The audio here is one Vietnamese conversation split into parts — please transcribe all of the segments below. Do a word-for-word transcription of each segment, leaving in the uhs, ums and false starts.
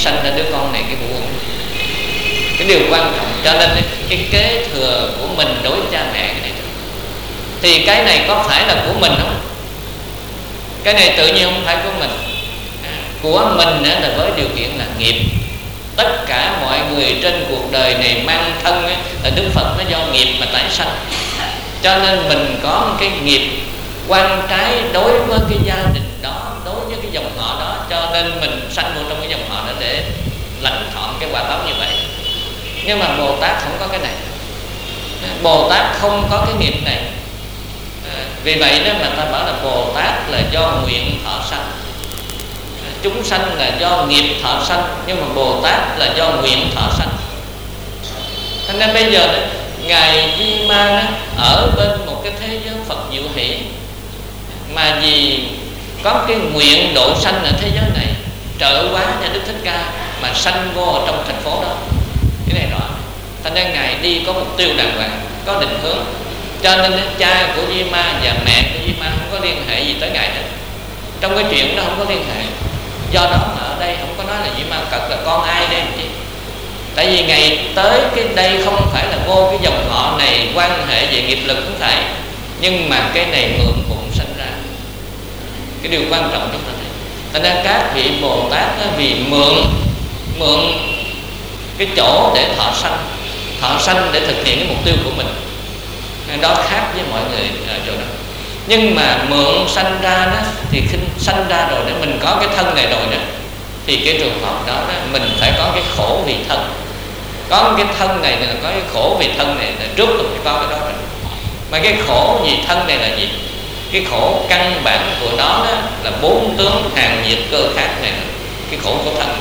sanh ra đứa con này cái vụ cái điều quan trọng. Cho nên cái kế thừa của mình đối với cha mẹ cái này, thì cái này có phải là của mình không? Cái này tự nhiên không phải của mình. À, của mình là với điều kiện là nghiệp. Tất cả mọi người trên cuộc đời này mang thân là Đức Phật nó do nghiệp mà tái sanh. Cho nên mình có một cái nghiệp quan trái đối với cái gia đình đó, đối với cái dòng họ đó, cho nên mình sanh vô trong cái dòng họ đó để lãnh thọ cái quả báo như vậy. Nhưng mà Bồ Tát không có cái này. Bồ Tát không có cái nghiệp này. À, vì vậy đó mà ta bảo là Bồ Tát là do nguyện thọ sanh. À, chúng sanh là do nghiệp thọ sanh, nhưng mà Bồ Tát là do nguyện thọ sanh. Thành nên bây giờ đó, Ngài Di Ma đó, ở bên một cái thế giới Phật diệu hỷ, mà vì có cái nguyện độ sanh ở thế giới này, trợ hóa cho Đức Thích Ca mà sanh vô ở trong thành phố đó. Cái này rõ. Thành ra Ngài đi có mục tiêu đàng hoàng, có định hướng. Cho nên cha của Di Ma và mẹ của Di Ma không có liên hệ gì tới Ngài hết. Trong cái chuyện đó không có liên hệ. Do đó mà ở đây không có nói là Di Ma Cật là con ai đây chị. Tại vì Ngài tới cái đây không phải là vô cái dòng họ này quan hệ về nghiệp lực không phải, nhưng mà cái này mượn bụng sanh ra. Cái điều quan trọng chúng ta thấy. Thành ra các vị Bồ Tát vì mượn mượn cái chỗ để thọ sanh, thọ sanh để thực hiện cái mục tiêu của mình, đó khác với mọi người ở chỗ đó. Nhưng mà mượn sanh ra đó, thì khi sanh ra rồi đó, mình có cái thân này rồi đó, thì cái trường hợp đó, đó mình phải có cái khổ vì thân. Có cái thân này là có cái khổ vì thân này là trước mình phải có cái đó rồi. Mà cái khổ vì thân này là gì? Cái khổ căn bản của nó đó là bốn tướng hàng nhiệt cơ khác này, cái khổ của thân.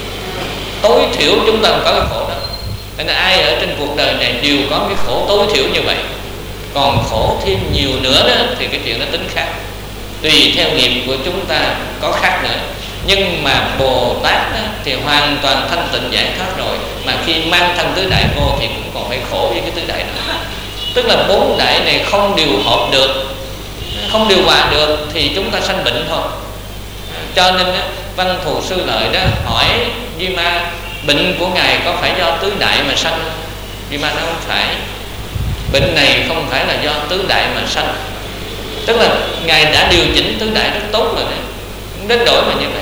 Tối thiểu chúng ta có cái khổ đó. Nên là ai ở trên cuộc đời này đều có cái khổ tối thiểu như vậy. Còn khổ thêm nhiều nữa đó thì cái chuyện nó tính khác. Tùy theo nghiệp của chúng ta có khác nữa. Nhưng mà Bồ Tát đó, thì hoàn toàn thanh tịnh giải thoát rồi, mà khi mang thân tứ đại vô thì cũng còn phải khổ với cái tứ đại nữa. Tức là bốn đại này không điều hợp được, không điều hòa được thì chúng ta sanh bệnh thôi. Cho nên đó, Văn Thù Sư Lợi đó hỏi Di Ma, bệnh của Ngài có phải do tứ đại mà sanh không? Di Ma nói không phải. Bệnh này không phải là do tứ đại mà sanh. Tức là Ngài đã điều chỉnh tứ đại rất tốt rồi đấy, đến đổi mà như vậy.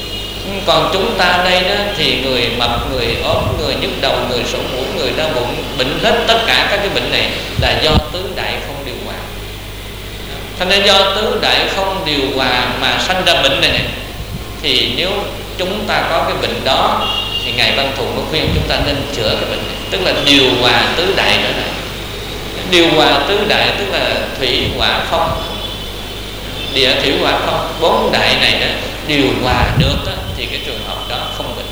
Còn chúng ta đây đó thì người mập, người ốm, người nhức đầu, người sổ mũi, người đau bụng, bệnh hết tất cả các cái bệnh này là do tứ đại không điều hòa. Thành nên do tứ đại không điều hòa mà sanh ra bệnh này này, thì nếu chúng ta có cái bệnh đó thì Ngài Văn Thù mới khuyên chúng ta nên chữa cái bệnh này, tức là điều hòa tứ đại nữa này. Điều hòa tứ đại tức là thủy hỏa phong, địa thủy hỏa phong, bốn đại này đó điều hòa được đó, thì cái trường hợp đó không bệnh.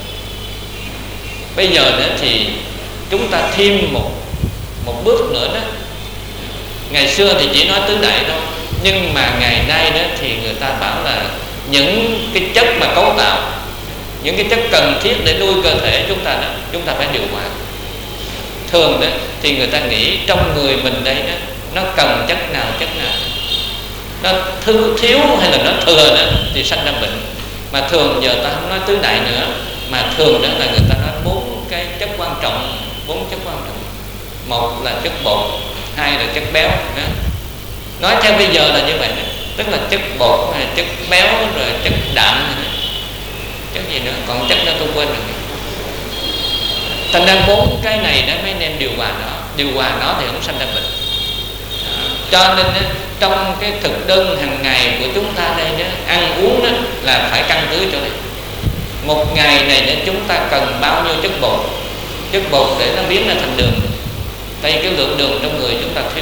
Bây giờ đó thì chúng ta thêm một một bước nữa đó. Ngày xưa thì chỉ nói tứ đại thôi, nhưng mà ngày nay đó thì người ta bảo là những cái chất mà cấu tạo, những cái chất cần thiết để nuôi cơ thể chúng ta đó, chúng ta phải điều hòa. Thường đó thì người ta nghĩ trong người mình đây đó, nó cần chất nào chất nào, nó thư thiếu hay là nó thừa đó thì sanh ra bệnh. Mà thường giờ ta không nói tứ đại nữa, mà thường đó là người ta nói bốn cái chất quan trọng, bốn chất quan trọng. Một là chất bột, hai là chất béo đó. Nói theo bây giờ là như vậy đó. Tức là chất bột, chất béo, rồi chất đạm, chất gì nữa, còn chất đó tôi quên rồi. Thành ra bốn cái này đó mấy anh em điều hòa nó, điều hòa nó thì không sanh ra bệnh. À, cho nên đó, trong cái thực đơn hàng ngày của chúng ta đây đó, ăn uống đó là phải căn cứ cho đây. Một ngày này để chúng ta cần bao nhiêu chất bột, chất bột để nó biến ra thành đường. Tại cái lượng đường trong người chúng ta thiếu.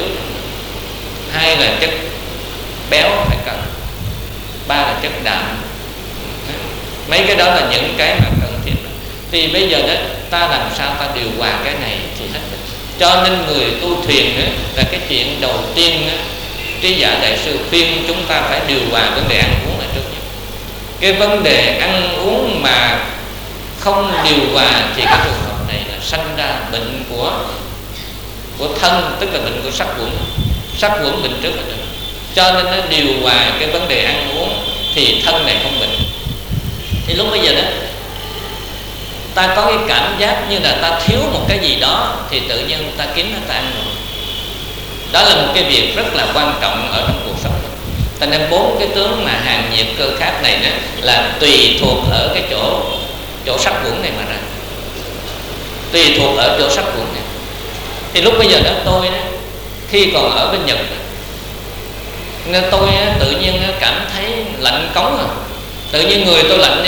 Hai là chất béo phải cần, ba là chất đạm. Mấy cái đó là những cái mà cần thiết. Thì bây giờ đó ta làm sao ta điều hòa cái này thì hết bệnh. Cho nên người tu thuyền đó, là cái chuyện đầu tiên đó, Trí Giả Đại Sư khuyên chúng ta phải điều hòa vấn đề ăn uống là trước nhất. Cái vấn đề ăn uống mà không điều hòa thì cái trường hợp này là sanh ra bệnh của của thân, tức là bệnh của sắc quẩn. Sắc quẩn bệnh trước là được. Cho nên nó điều hòa cái vấn đề ăn uống thì thân này không bệnh. Thì lúc bây giờ đó ta có cái cảm giác như là ta thiếu một cái gì đó thì tự nhiên ta kiếm nó ta ăn rồi. Đó là một cái việc rất là quan trọng ở trong cuộc sống. Cho nên bốn cái tướng mà hàng nhiệt cơ khát này đó là tùy thuộc ở cái chỗ chỗ sắc quẩn này mà ra, tùy thuộc ở chỗ sắc quẩn này. Thì lúc bây giờ đó tôi đó, khi còn ở bên Nhật nên tôi tự nhiên cảm thấy lạnh cống rồi, tự nhiên người tôi lạnh đi.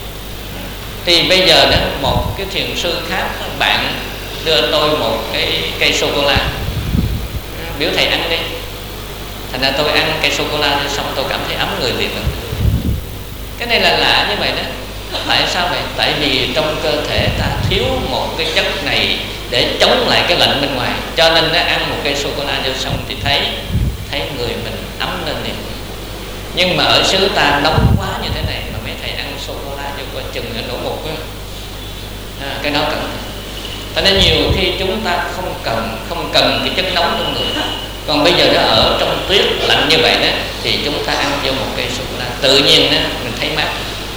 Thì bây giờ đó một cái thiền sư khác bạn đưa tôi một cái cây sô cô la, biểu thầy ăn đi. Thành ra tôi ăn cây sô cô la xong tôi cảm thấy ấm người liền rồi. Cái này là lạ như vậy đó. Tại sao vậy? Tại vì trong cơ thể ta thiếu một cái chất này để chống lại cái lạnh bên ngoài, cho nên nó ăn một cây sô cô la vô xong thì thấy thấy người mình ấm lên liền. Nhưng mà ở xứ ta nóng quá như thế này mà mấy thầy ăn sô cô la vô coi chừng là nổ mục á. À, cái đó cần. Cho nên nhiều khi chúng ta không cần không cần cái chất nóng trong người. Còn bây giờ nó ở trong tuyết lạnh như vậy đó thì chúng ta ăn vô một cây sô cô la tự nhiên đó mình thấy mát.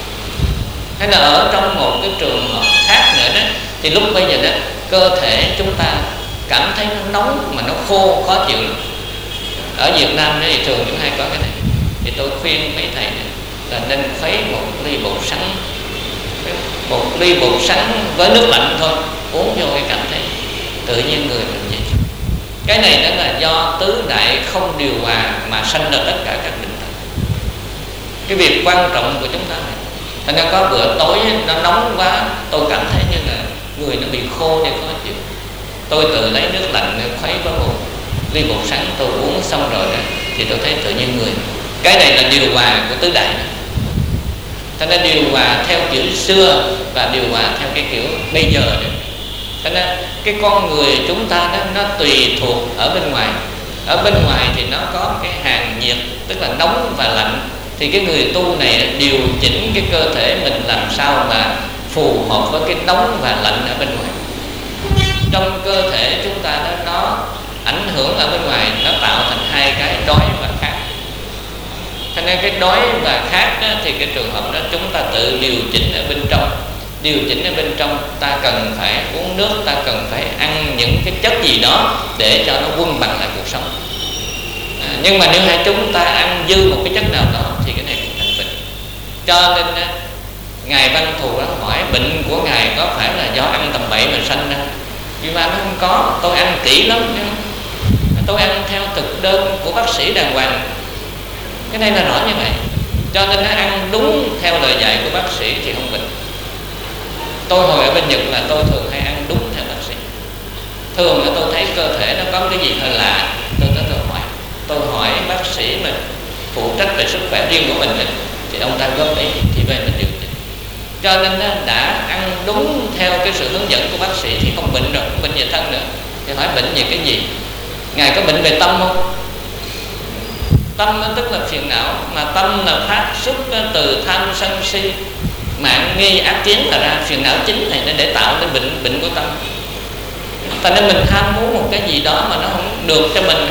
Hay là ở trong một cái trường hợp khác nữa đó thì lúc bây giờ đó cơ thể chúng ta cảm thấy nó nóng mà nó khô khó chịu. Ở Việt Nam thì thường chúng hay có cái này, thì tôi khuyên mấy thầy này là nên khuấy một ly bột sắn, một ly bột sắn với nước lạnh thôi, uống vô cái cảm thấy tự nhiên người mình vậy. Cái này đó là do tứ đại không điều hòa mà sanh ra tất cả các bệnh tật. Cái việc quan trọng của chúng ta này, thành ra có bữa tối nó nóng quá, tôi cảm thấy như là người nó bị khô để khó chịu. Tôi tự lấy nước lạnh khuấy với một ly bột sắn, tôi uống xong rồi đó, thì tôi thấy tự nhiên người. Cái này là điều hòa của tứ đại đó. Thành ra điều hòa theo kiểu xưa và điều hòa theo cái kiểu bây giờ đó. Thành ra cái con người chúng ta đó, nó tùy thuộc ở bên ngoài. Ở bên ngoài thì nó có cái hàng nhiệt, tức là nóng và lạnh. Thì cái người tu này điều chỉnh cái cơ thể mình làm sao mà phù hợp với cái nóng và lạnh ở bên ngoài. Trong cơ thể chúng ta đó, nó ảnh hưởng ở bên ngoài, nó tạo thành hai cái đói và khát. Thành ra cái đói và khát đó, thì cái trường hợp đó chúng ta tự điều chỉnh ở bên trong. Điều chỉnh ở bên trong, ta cần phải uống nước, ta cần phải ăn những cái chất gì đó để cho nó quân bằng lại cuộc sống. À, nhưng mà nếu hai chúng ta ăn dư một cái chất nào đó thì cái này cũng thành bệnh. Cho nên á, Ngài Văn Thù đã hỏi bệnh của Ngài có phải là do ăn tầm bậy mà sanh ra? Nhưng mà nó không có, tôi ăn kỹ lắm, tôi ăn theo thực đơn của bác sĩ đàng hoàng. Cái này là rõ như vậy. Cho nên nó ăn đúng theo lời dạy của bác sĩ thì không bệnh. Tôi hồi ở bên Nhật là tôi thường hay ăn đúng theo bác sĩ. Thường là tôi thấy cơ thể nó có cái gì hơi lạ, tôi tới tôi hỏi. Tôi hỏi bác sĩ mà phụ trách về sức khỏe riêng của mình thì ông ta góp ý thì về mình điều chỉnh. Cho nên đã ăn đúng theo cái sự hướng dẫn của bác sĩ thì không bệnh rồi, không bệnh về thân nữa. Thì hỏi bệnh về cái gì? Ngài có bệnh về tâm không? Tâm tức là phiền não, mà tâm là phát xuất từ tham sân si mạng nghi ác kiến là ra. Phiền não chính này nó để tạo nên bệnh bệnh của tâm. Tại nên mình ham muốn một cái gì đó mà nó không được cho mình.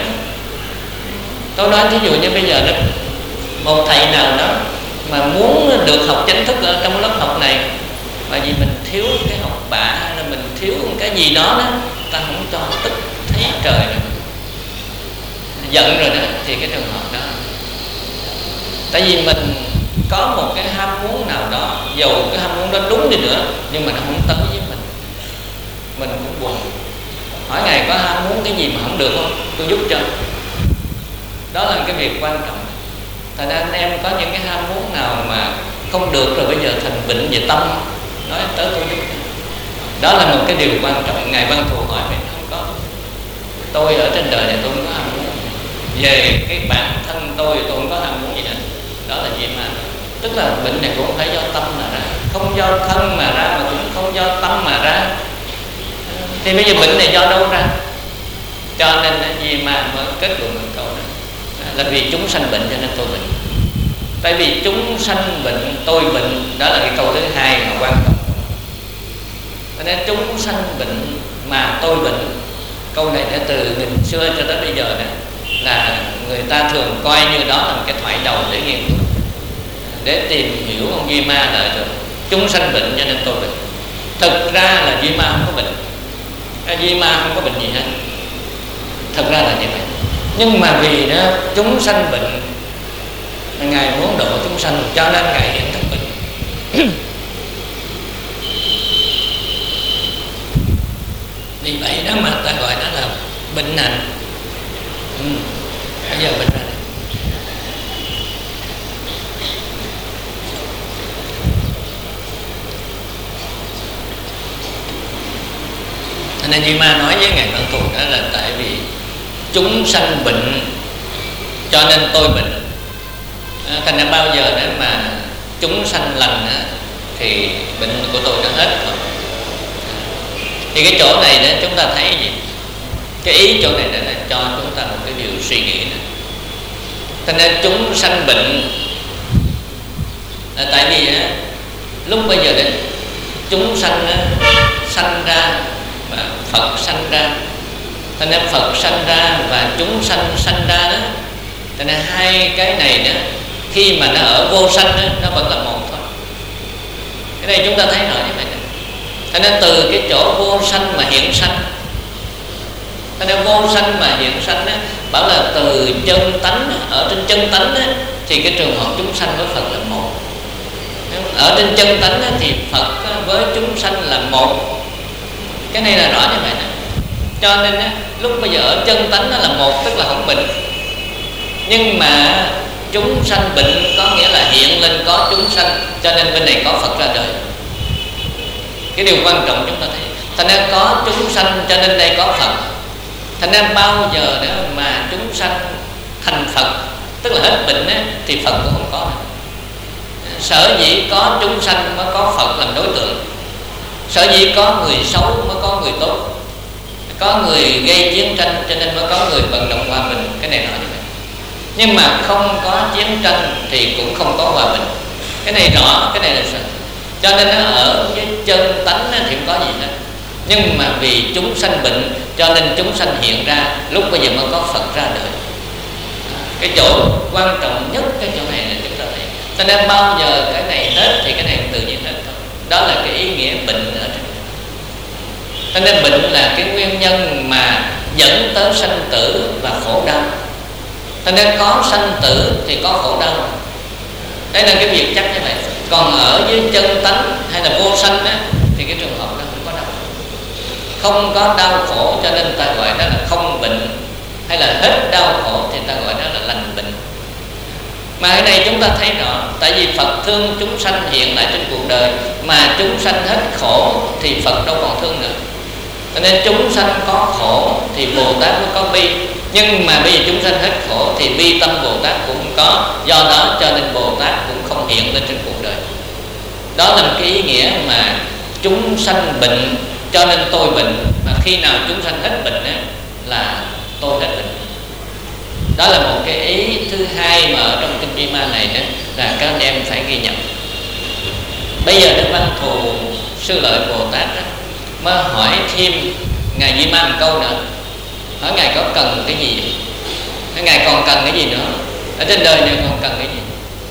Tôi nói thí dụ như bây giờ đó, một thầy nào đó mà muốn được học chính thức ở trong lớp học này, mà vì mình thiếu cái học bạ hay là mình thiếu cái gì đó đó, ta không cho tức thấy trời rồi, giận rồi đó, thì cái trường hợp đó, tại vì mình có một cái ham muốn nào đó, dầu cái ham muốn đó đúng đi nữa nhưng mà nó không tới với mình, mình cũng buồn. Hỏi Ngài có ham muốn cái gì mà không được không? Tôi giúp cho. Đó là cái việc quan trọng. Thành ra anh em có những cái ham muốn nào mà không được rồi bây giờ thành bệnh về tâm, nói tới tôi giúp. Đó là một cái điều quan trọng. Ngài Văn Thù hỏi mình không có. Tôi ở trên đời này tôi không có ham muốn. Về cái bản thân tôi tôi không có ham muốn gì hết. Đó là gì mà tức là bệnh này cũng không phải do tâm mà ra, không do thân mà ra mà cũng không do tâm mà ra. Thì bây giờ bệnh này do đâu ra? Cho nên là gì mà mới kết luận một câu đó là vì chúng sanh bệnh cho nên tôi bệnh. Tại vì chúng sanh bệnh tôi bệnh, đó là cái câu thứ hai mà quan trọng. Cho nên chúng sanh bệnh mà tôi bệnh, câu này đã từ nghìn xưa cho tới bây giờ này, là người ta thường coi như đó là một cái thoại đầu để nghiên cứu, để tìm hiểu ông Duy Ma lời rồi. Chúng sanh bệnh cho nên tôi bệnh. Thực ra là duy ma không có bệnh, duy ma không có bệnh gì hết, thực ra là như vậy. Nhưng mà vì đó chúng sanh bệnh, Ngài muốn độ chúng sanh cho nên Ngài hiện thân bệnh. Vì vậy đó mà ta gọi nó là bệnh nặng. Ừ. Bây giờ bệnh nặng. Nên Duy Ma nói với Ngài Văn Thù đó là tại vì chúng sanh bệnh cho nên tôi bệnh. À, thành ra bao giờ đó mà chúng sanh lành á, thì bệnh của tôi nó hết rồi. Thì cái chỗ này đó chúng ta thấy gì? Cái ý chỗ này là cho chúng ta một cái điều suy nghĩ nữa. Thành ra chúng sanh bệnh là tại vì á, lúc bây giờ đấy chúng sanh á, sanh ra và Phật sanh ra. Thành ra Phật sanh ra và chúng sanh sanh ra đó. Thành ra hai cái này đó, khi mà nó ở vô sanh đó, nó vẫn là một thôi. Cái này chúng ta thấy rõ như vậy đó. Thành ra từ cái chỗ vô sanh mà hiện sanh. Thành ra vô sanh mà hiện sanh đó, bảo là từ chân tánh, ở trên chân tánh đó, thì cái trường hợp chúng sanh với Phật là một. Ở trên chân tánh đó, thì Phật với chúng sanh là một. Cái này là rõ như vậy đó. Cho nên á, lúc bây giờ ở chân tánh nó là một, tức là không bệnh. Nhưng mà chúng sanh bệnh có nghĩa là hiện lên có chúng sanh, cho nên bên này có Phật ra đời. Cái điều quan trọng chúng ta thấy. Thành ra có chúng sanh cho nên đây có Phật. Thành ra bao giờ đó mà chúng sanh thành Phật, tức là hết bệnh á, thì Phật cũng không có nữa. Sở dĩ có chúng sanh mới có Phật làm đối tượng. Sở dĩ có người xấu mới có người tốt, có người gây chiến tranh cho nên mới có người vận động hòa bình. Cái này nói như vậy. Nhưng mà không có chiến tranh thì cũng không có hòa bình. Cái này rõ, cái này là sao? Cho nên nó ở với chân tánh thì không có gì hết. Nhưng mà vì chúng sanh bệnh cho nên chúng sanh hiện ra, lúc bây giờ mới có Phật ra đời. Cái chỗ quan trọng nhất cái chỗ này là chúng ta thấy. Cho nên bao giờ cái này hết thì cái này tự nhiên hết thôi. Đó là cái ý nghĩa bệnh ở trên. Cho nên bệnh là cái nguyên nhân mà dẫn tới sanh tử và khổ đau. Cho nên có sanh tử thì có khổ đau. Đây là cái việc chắc như vậy. Còn ở dưới chân tánh hay là vô sanh á, thì cái trường hợp đó không có đau. Không có đau khổ cho nên ta gọi đó là không bệnh. Hay là hết đau khổ thì ta gọi đó là lành bệnh. Mà ở đây chúng ta thấy rõ, tại vì Phật thương chúng sanh hiện lại trên cuộc đời, mà chúng sanh hết khổ thì Phật đâu còn thương nữa. Cho nên chúng sanh có khổ thì Bồ Tát mới có bi. Nhưng mà bây giờ chúng sanh hết khổ thì bi tâm Bồ Tát cũng không có. Do đó cho nên Bồ Tát cũng không hiện lên trên cuộc đời. Đó là một cái ý nghĩa mà chúng sanh bệnh cho nên tôi bệnh. Mà khi nào chúng sanh hết bệnh á, là tôi hết bệnh. Đó là một cái ý thứ hai mà ở trong kinh Duy Ma này đó, là các anh em phải ghi nhận. Bây giờ Đức Văn Thù Sư Lợi Bồ Tát đó, mới hỏi thêm Ngài Duy Ma một câu nữa. Hỏi Ngài có cần cái gì? Ngài còn cần cái gì nữa? Ở trên đời này còn cần cái gì?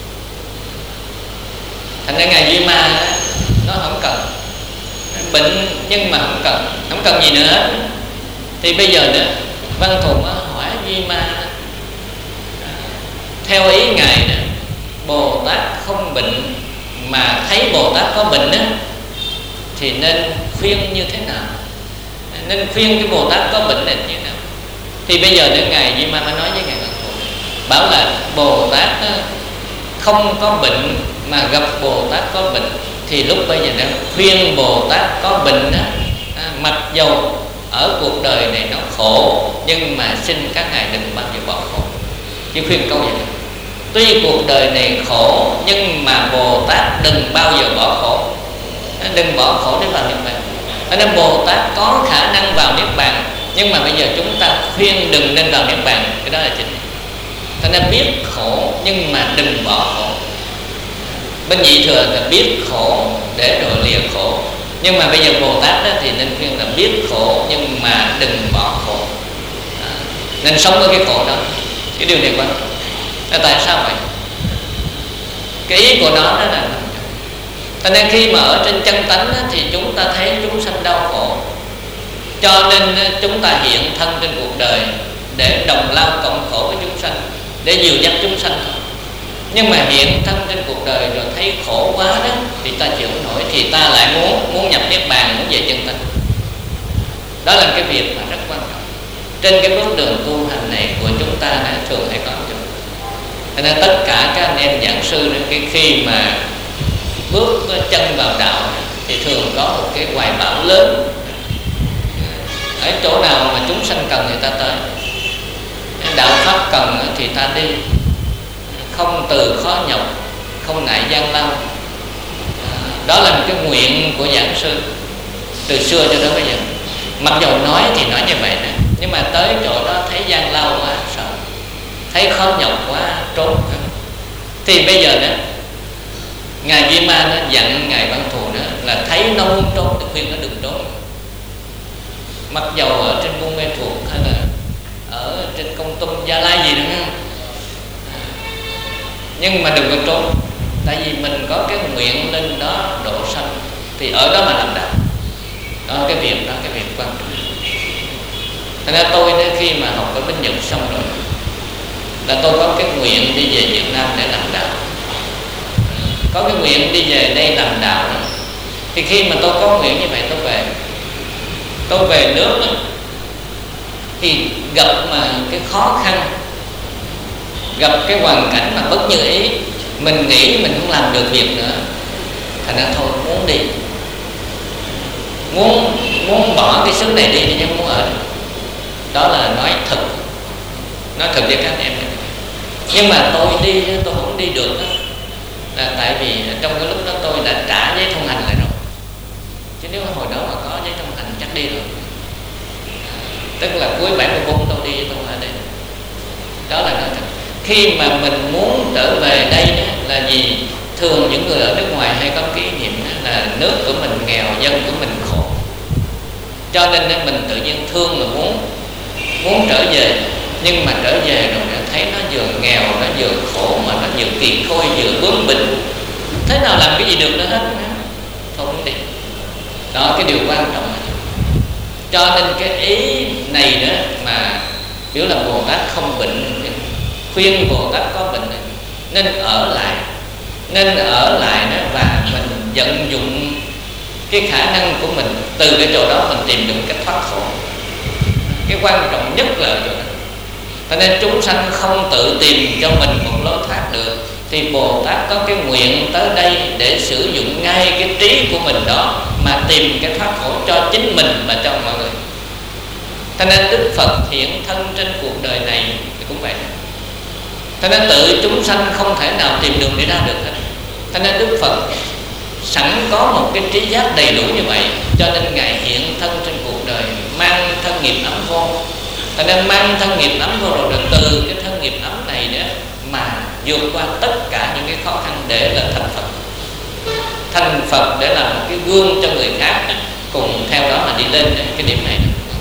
Thành ra Ngài Duy Ma đó, nó không cần. Bệnh nhưng mà không cần, không cần gì nữa hết. Thì bây giờ nữa Văn Thù mới hỏi Duy Ma, theo ý Ngài đó, Bồ Tát không bệnh mà thấy Bồ Tát có bệnh đó, thì nên khuyên như thế nào? Nên khuyên cái Bồ Tát có bệnh này như thế nào? Thì bây giờ đến Ngài Duy Ma mới nói với Ngài Văn Thù, bảo là Bồ Tát không có bệnh mà gặp Bồ Tát có bệnh, thì lúc bây giờ đang khuyên Bồ Tát có bệnh đó, mặc dầu ở cuộc đời này nó khổ, nhưng mà xin các ngài đừng bao giờ bỏ khổ. Chỉ khuyên câu vậy. Tuy cuộc đời này khổ nhưng mà Bồ Tát đừng bao giờ bỏ khổ. Đừng bỏ khổ để vào niết bàn. Cho nên Bồ Tát có khả năng vào niết bàn, nhưng mà bây giờ chúng ta khuyên đừng nên vào niết bàn. Cái đó là chính. Cho nên biết khổ nhưng mà đừng bỏ khổ. Bên nhị thừa là biết khổ để rồi lìa khổ, nhưng mà bây giờ Bồ Tát đó thì nên khuyên là biết khổ nhưng mà đừng bỏ khổ. À, nên sống với cái khổ đó. Cái điều này quan trọng. À, tại sao vậy? Cái ý của nó đó là cho nên khi mà ở trên chân tánh đó, thì chúng ta thấy chúng sanh đau khổ, cho nên chúng ta hiện thân trên cuộc đời để đồng lao cộng khổ với chúng sanh, để dìu dắt chúng sanh. Nhưng mà hiện thân trên cuộc đời rồi thấy khổ quá đó thì ta chịu không nổi, thì ta lại muốn muốn nhập niết bàn, muốn về chân tánh. Đó là cái việc mà rất quan trọng trên cái bước đường tu hành này của chúng ta đã thường hay có. Cho nên tất cả các anh em giảng sư cái khi mà bước chân vào đạo thì thường có một cái hoài bão lớn. Ở chỗ nào mà chúng sanh cần người ta tới, đạo pháp cần thì ta đi, không từ khó nhọc, không ngại gian lao. Đó là một cái nguyện của giảng sư từ xưa cho đến bây giờ. Mặc dù nói thì nói như vậy nè, nhưng mà tới chỗ đó thấy gian lao quá sợ, thấy khó nhọc quá trốn. Thì bây giờ đó ngài Di Ma nó dặn ngài Văn Thù đó là thấy nó muốn trốn thì khuyên nó đừng trốn. Mặc dầu ở trên Buôn Mê Thuột hay là ở trên Công Tum, Gia Lai gì nữa, nhưng mà đừng có trốn. Tại vì mình có cái nguyện lên đó độ sanh, thì ở đó mà làm đạo. Đó cái việc đó, cái việc quan trọng. Thành ra tôi đó, khi mà học ở bên Nhật xong rồi là tôi có cái nguyện đi về Việt Nam để làm đạo, có cái nguyện đi về đây làm đạo đó. Thì khi mà tôi có nguyện như vậy, tôi về tôi về nước đó, thì gặp mà cái khó khăn, gặp cái hoàn cảnh mà bất như ý, mình nghĩ mình không làm được việc nữa, thành ra thôi muốn đi, muốn muốn bỏ cái xứ này đi thì không muốn ở. Đó là nói thật, nói thật với các em. Nhưng mà tôi đi tôi không đi được đó, là tại vì trong cái lúc đó tôi đã trả giấy thông hành lại rồi, chứ nếu hồi đó mà có giấy thông hành chắc đi rồi. Tức là cuối bảy mươi bốn tôi đi tôi ở đây. Đó là nói thật. Khi mà mình muốn trở về đây đó, là vì thường những người ở nước ngoài hay có kỷ niệm là nước của mình nghèo, dân của mình khổ, cho nên mình tự nhiên thương mà muốn muốn trở về. Nhưng mà trở về rồi thấy nó vừa nghèo, nó vừa khổ, mà nó vừa kỳ khôi, vừa bướng bỉnh, thế nào làm cái gì được nữa hết. Thôi không đi. Đó cái điều quan trọng. Cho nên cái ý này nữa mà biểu là Bồ Tát không bệnh, khuyên Bồ Tát có bệnh này, nên ở lại, nên ở lại đó, và mình vận dụng cái khả năng của mình, từ cái chỗ đó mình tìm được cách thoát khổ. Cái quan trọng nhất là ở chỗ đó. Cho nên chúng sanh không tự tìm cho mình một lối thoát được, thì Bồ Tát có cái nguyện tới đây để sử dụng ngay cái trí của mình đó mà tìm cái thoát khổ cho chính mình và cho mọi người. Cho nên Đức Phật hiện thân trên cuộc đời này thì cũng vậy. Cho nên tự chúng sanh không thể nào tìm đường để ra được hết. Cho nên Đức Phật sẵn có một cái trí giác đầy đủ như vậy, cho nên Ngài hiện thân trên cuộc đời, mang thân nghiệp ấm vô. Cho nên mang thân nghiệp ấm vô rồi, rồi từ cái thân nghiệp ấm này nữa mà vượt qua tất cả những cái khó khăn để là thành Phật. Thành Phật để làm một cái gương cho người khác cùng theo đó mà đi lên cái điểm này.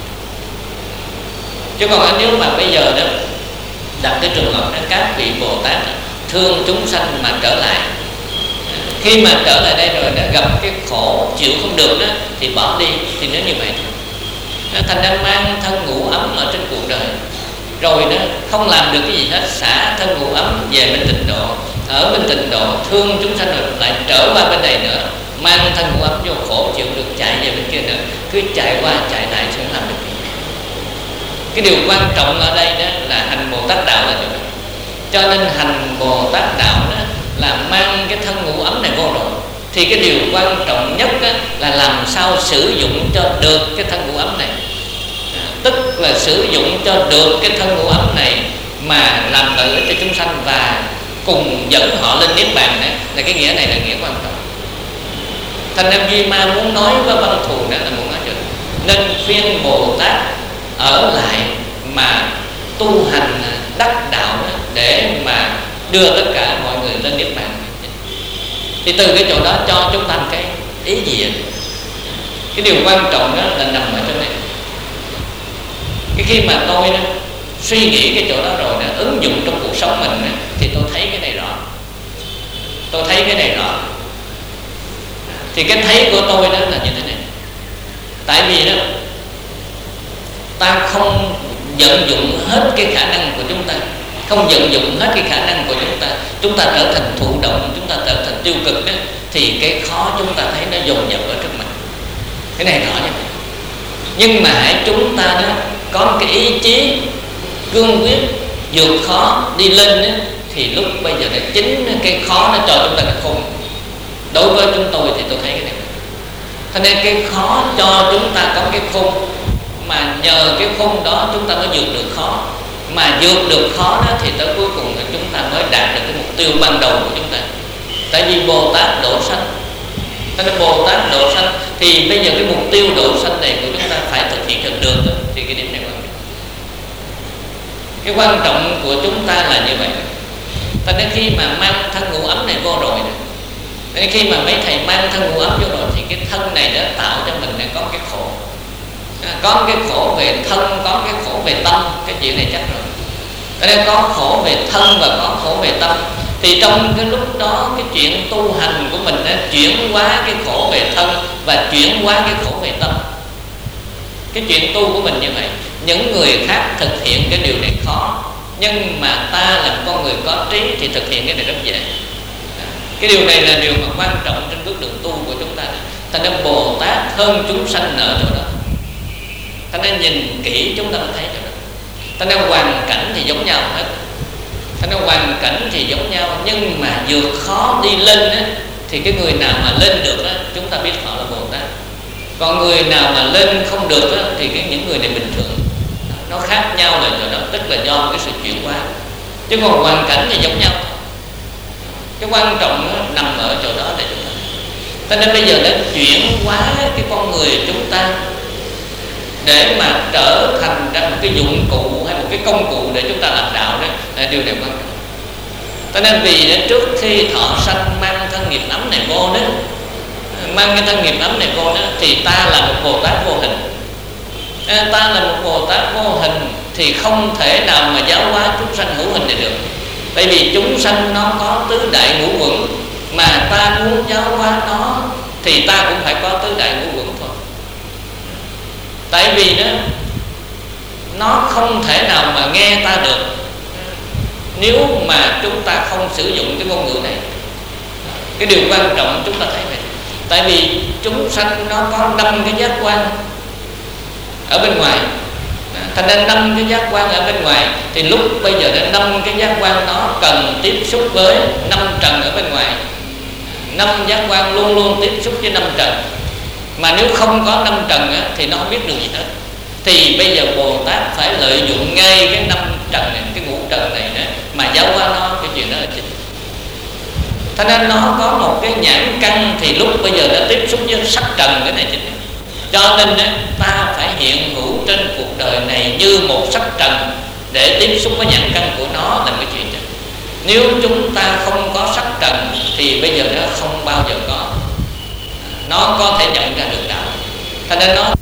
Chứ còn nếu mà bây giờ đó đặt cái trường hợp các vị Bồ Tát thương chúng sanh mà trở lại, khi mà trở lại đây rồi đã gặp cái khổ chịu không được đó thì bỏ đi, thì nếu như vậy nó thành ra mang thân ngủ ấm ở trên cuộc đời, rồi nó không làm được cái gì hết, xả thân ngủ ấm về bên tịnh độ, ở bên tịnh độ thương chúng sanh rồi lại trở qua bên này nữa, mang thân ngủ ấm vô khổ chịu được, chạy về bên kia nữa, cứ chạy qua chạy lại chứ không làm được gì. Cái điều quan trọng ở đây đó là hành Bồ Tát đạo là điều đó. Cho nên hành Bồ Tát đạo đó là mang cái thân ngủ ấm này vô rồi, thì cái điều quan trọng nhất đó là làm sao sử dụng cho được cái thân ngủ ấm này, tức là sử dụng cho được cái thân ngủ ấm này mà làm lợi ích cho chúng sanh và cùng dẫn họ lên niết bàn. Đấy là cái nghĩa này là nghĩa quan trọng. Thành Nam Di Ma muốn nói với Văn Thù đó là muốn nói chuyện nên khuyên Bồ Tát ở lại mà tu hành đắc đạo để mà đưa tất cả mọi người lên niết bàn. Thì từ cái chỗ đó cho chúng ta cái ý gì vậy? Cái điều quan trọng đó là nằm ở chỗ này. Cái khi mà tôi đó, suy nghĩ cái chỗ đó rồi đó, ứng dụng trong cuộc sống mình đó, thì tôi thấy cái này rõ. Tôi thấy cái này rõ. Thì cái thấy của tôi đó là như thế này. Tại vì đó ta không vận dụng hết cái khả năng của chúng ta, không vận dụng hết cái khả năng của chúng ta, chúng ta trở thành thụ động, chúng ta trở thành tiêu cực đó, thì cái khó chúng ta thấy nó dồn dập ở trước mặt. Cái này rõ như vậy. Nhưng mà hãy chúng ta đó có một cái ý chí cương quyết vượt khó đi lên đó, thì lúc bây giờ là chính cái khó nó cho chúng ta cái khôn. Đối với chúng tôi thì tôi thấy cái này, cho nên cái khó cho chúng ta có cái khôn, mà nhờ cái khôn đó chúng ta mới vượt được khó, mà vượt được khó đó thì tới cuối cùng là chúng ta mới đạt được cái mục tiêu ban đầu của chúng ta. Tại vì Bồ Tát độ sanh, cho nên Bồ Tát độ sanh thì bây giờ cái mục tiêu độ sanh này của chúng ta phải thực hiện được được, thì cái điểm này quan trọng. Cái quan trọng của chúng ta là như vậy. Cho nên khi mà mang thân ngũ ấm này vô rồi, nên khi mà mấy thầy mang thân ngũ ấm vô rồi thì cái thân này đã tạo cho mình có cái khổ, có cái khổ về thân, có cái khổ về tâm. Cái chuyện này chắc rồi. Cho nên có khổ về thân và có khổ về tâm. Thì trong cái lúc đó cái chuyện tu hành của mình đã chuyển hóa cái khổ về thân và chuyển hóa cái khổ về tâm. Cái chuyện tu của mình như vậy. Những người khác thực hiện cái điều này khó, nhưng mà ta làm con người có trí thì thực hiện cái này rất dễ. Cái điều này là điều mà quan trọng trên bước đường tu của chúng ta. Thành ra Bồ Tát hơn chúng sanh ở chỗ đó. Thành ra nhìn kỹ chúng ta mới thấy chỗ đó. Thành ra hoàn cảnh thì giống nhau hết, thành ra hoàn cảnh thì giống nhau, nhưng mà vượt khó đi lên á, thì cái người nào mà lên được á, chúng ta biết họ là Bồ Tát. Còn người nào mà lên không được á, thì cái những người này bình thường. Nó khác nhau là chỗ đó, tức là do cái sự chuyển hóa. Chứ còn hoàn cảnh thì giống nhau. Cái quan trọng nó nằm ở chỗ đó để chúng ta. Cho nên bây giờ đã chuyển hóa cái con người chúng ta để mà trở thành ra một cái dụng cụ hay một cái công cụ để chúng ta làm đạo đó, là điều này quan trọng. Cho nên vì đó, trước khi thọ sanh mang thân nghiệp ấm này vô đó, mang cái thân nghiệp ấm này vô đó, thì ta là một Bồ Tát vô hình. À, ta là một Bồ Tát vô hình thì không thể nào mà giáo hóa chúng sanh hữu hình này được. Tại vì chúng sanh nó có tứ đại ngũ uẩn, mà ta muốn giáo hóa nó thì ta cũng phải có tứ đại ngũ uẩn thôi. Tại vì đó nó không thể nào mà nghe ta được nếu mà chúng ta không sử dụng cái ngôn ngữ này. Cái điều quan trọng chúng ta thấy vậy. Tại vì chúng sanh nó có năm cái giác quan ở bên ngoài, thành ra năm cái giác quan ở bên ngoài thì lúc bây giờ đã năm cái giác quan nó cần tiếp xúc với năm trần ở bên ngoài. Năm giác quan luôn luôn tiếp xúc với năm trần, mà nếu không có năm trần á, thì nó không biết được gì hết. Thì bây giờ Bồ Tát phải lợi dụng ngay cái năm trần này, cái ngũ trần này đó, mà giáo hóa nó. Cái chuyện đó là chính. Thế nên nó có một cái nhãn căn thì lúc bây giờ đã tiếp xúc với sắc trần, cái này chính. Cho nên á, ta phải hiện hữu trên cuộc đời này như một sắc trần để tiếp xúc với nhãn căn của nó là cái chuyện đó. Nếu chúng ta không có sắc trần thì bây giờ nó không bao giờ có, nó có thể nhận ra được đạo. Cho nên nó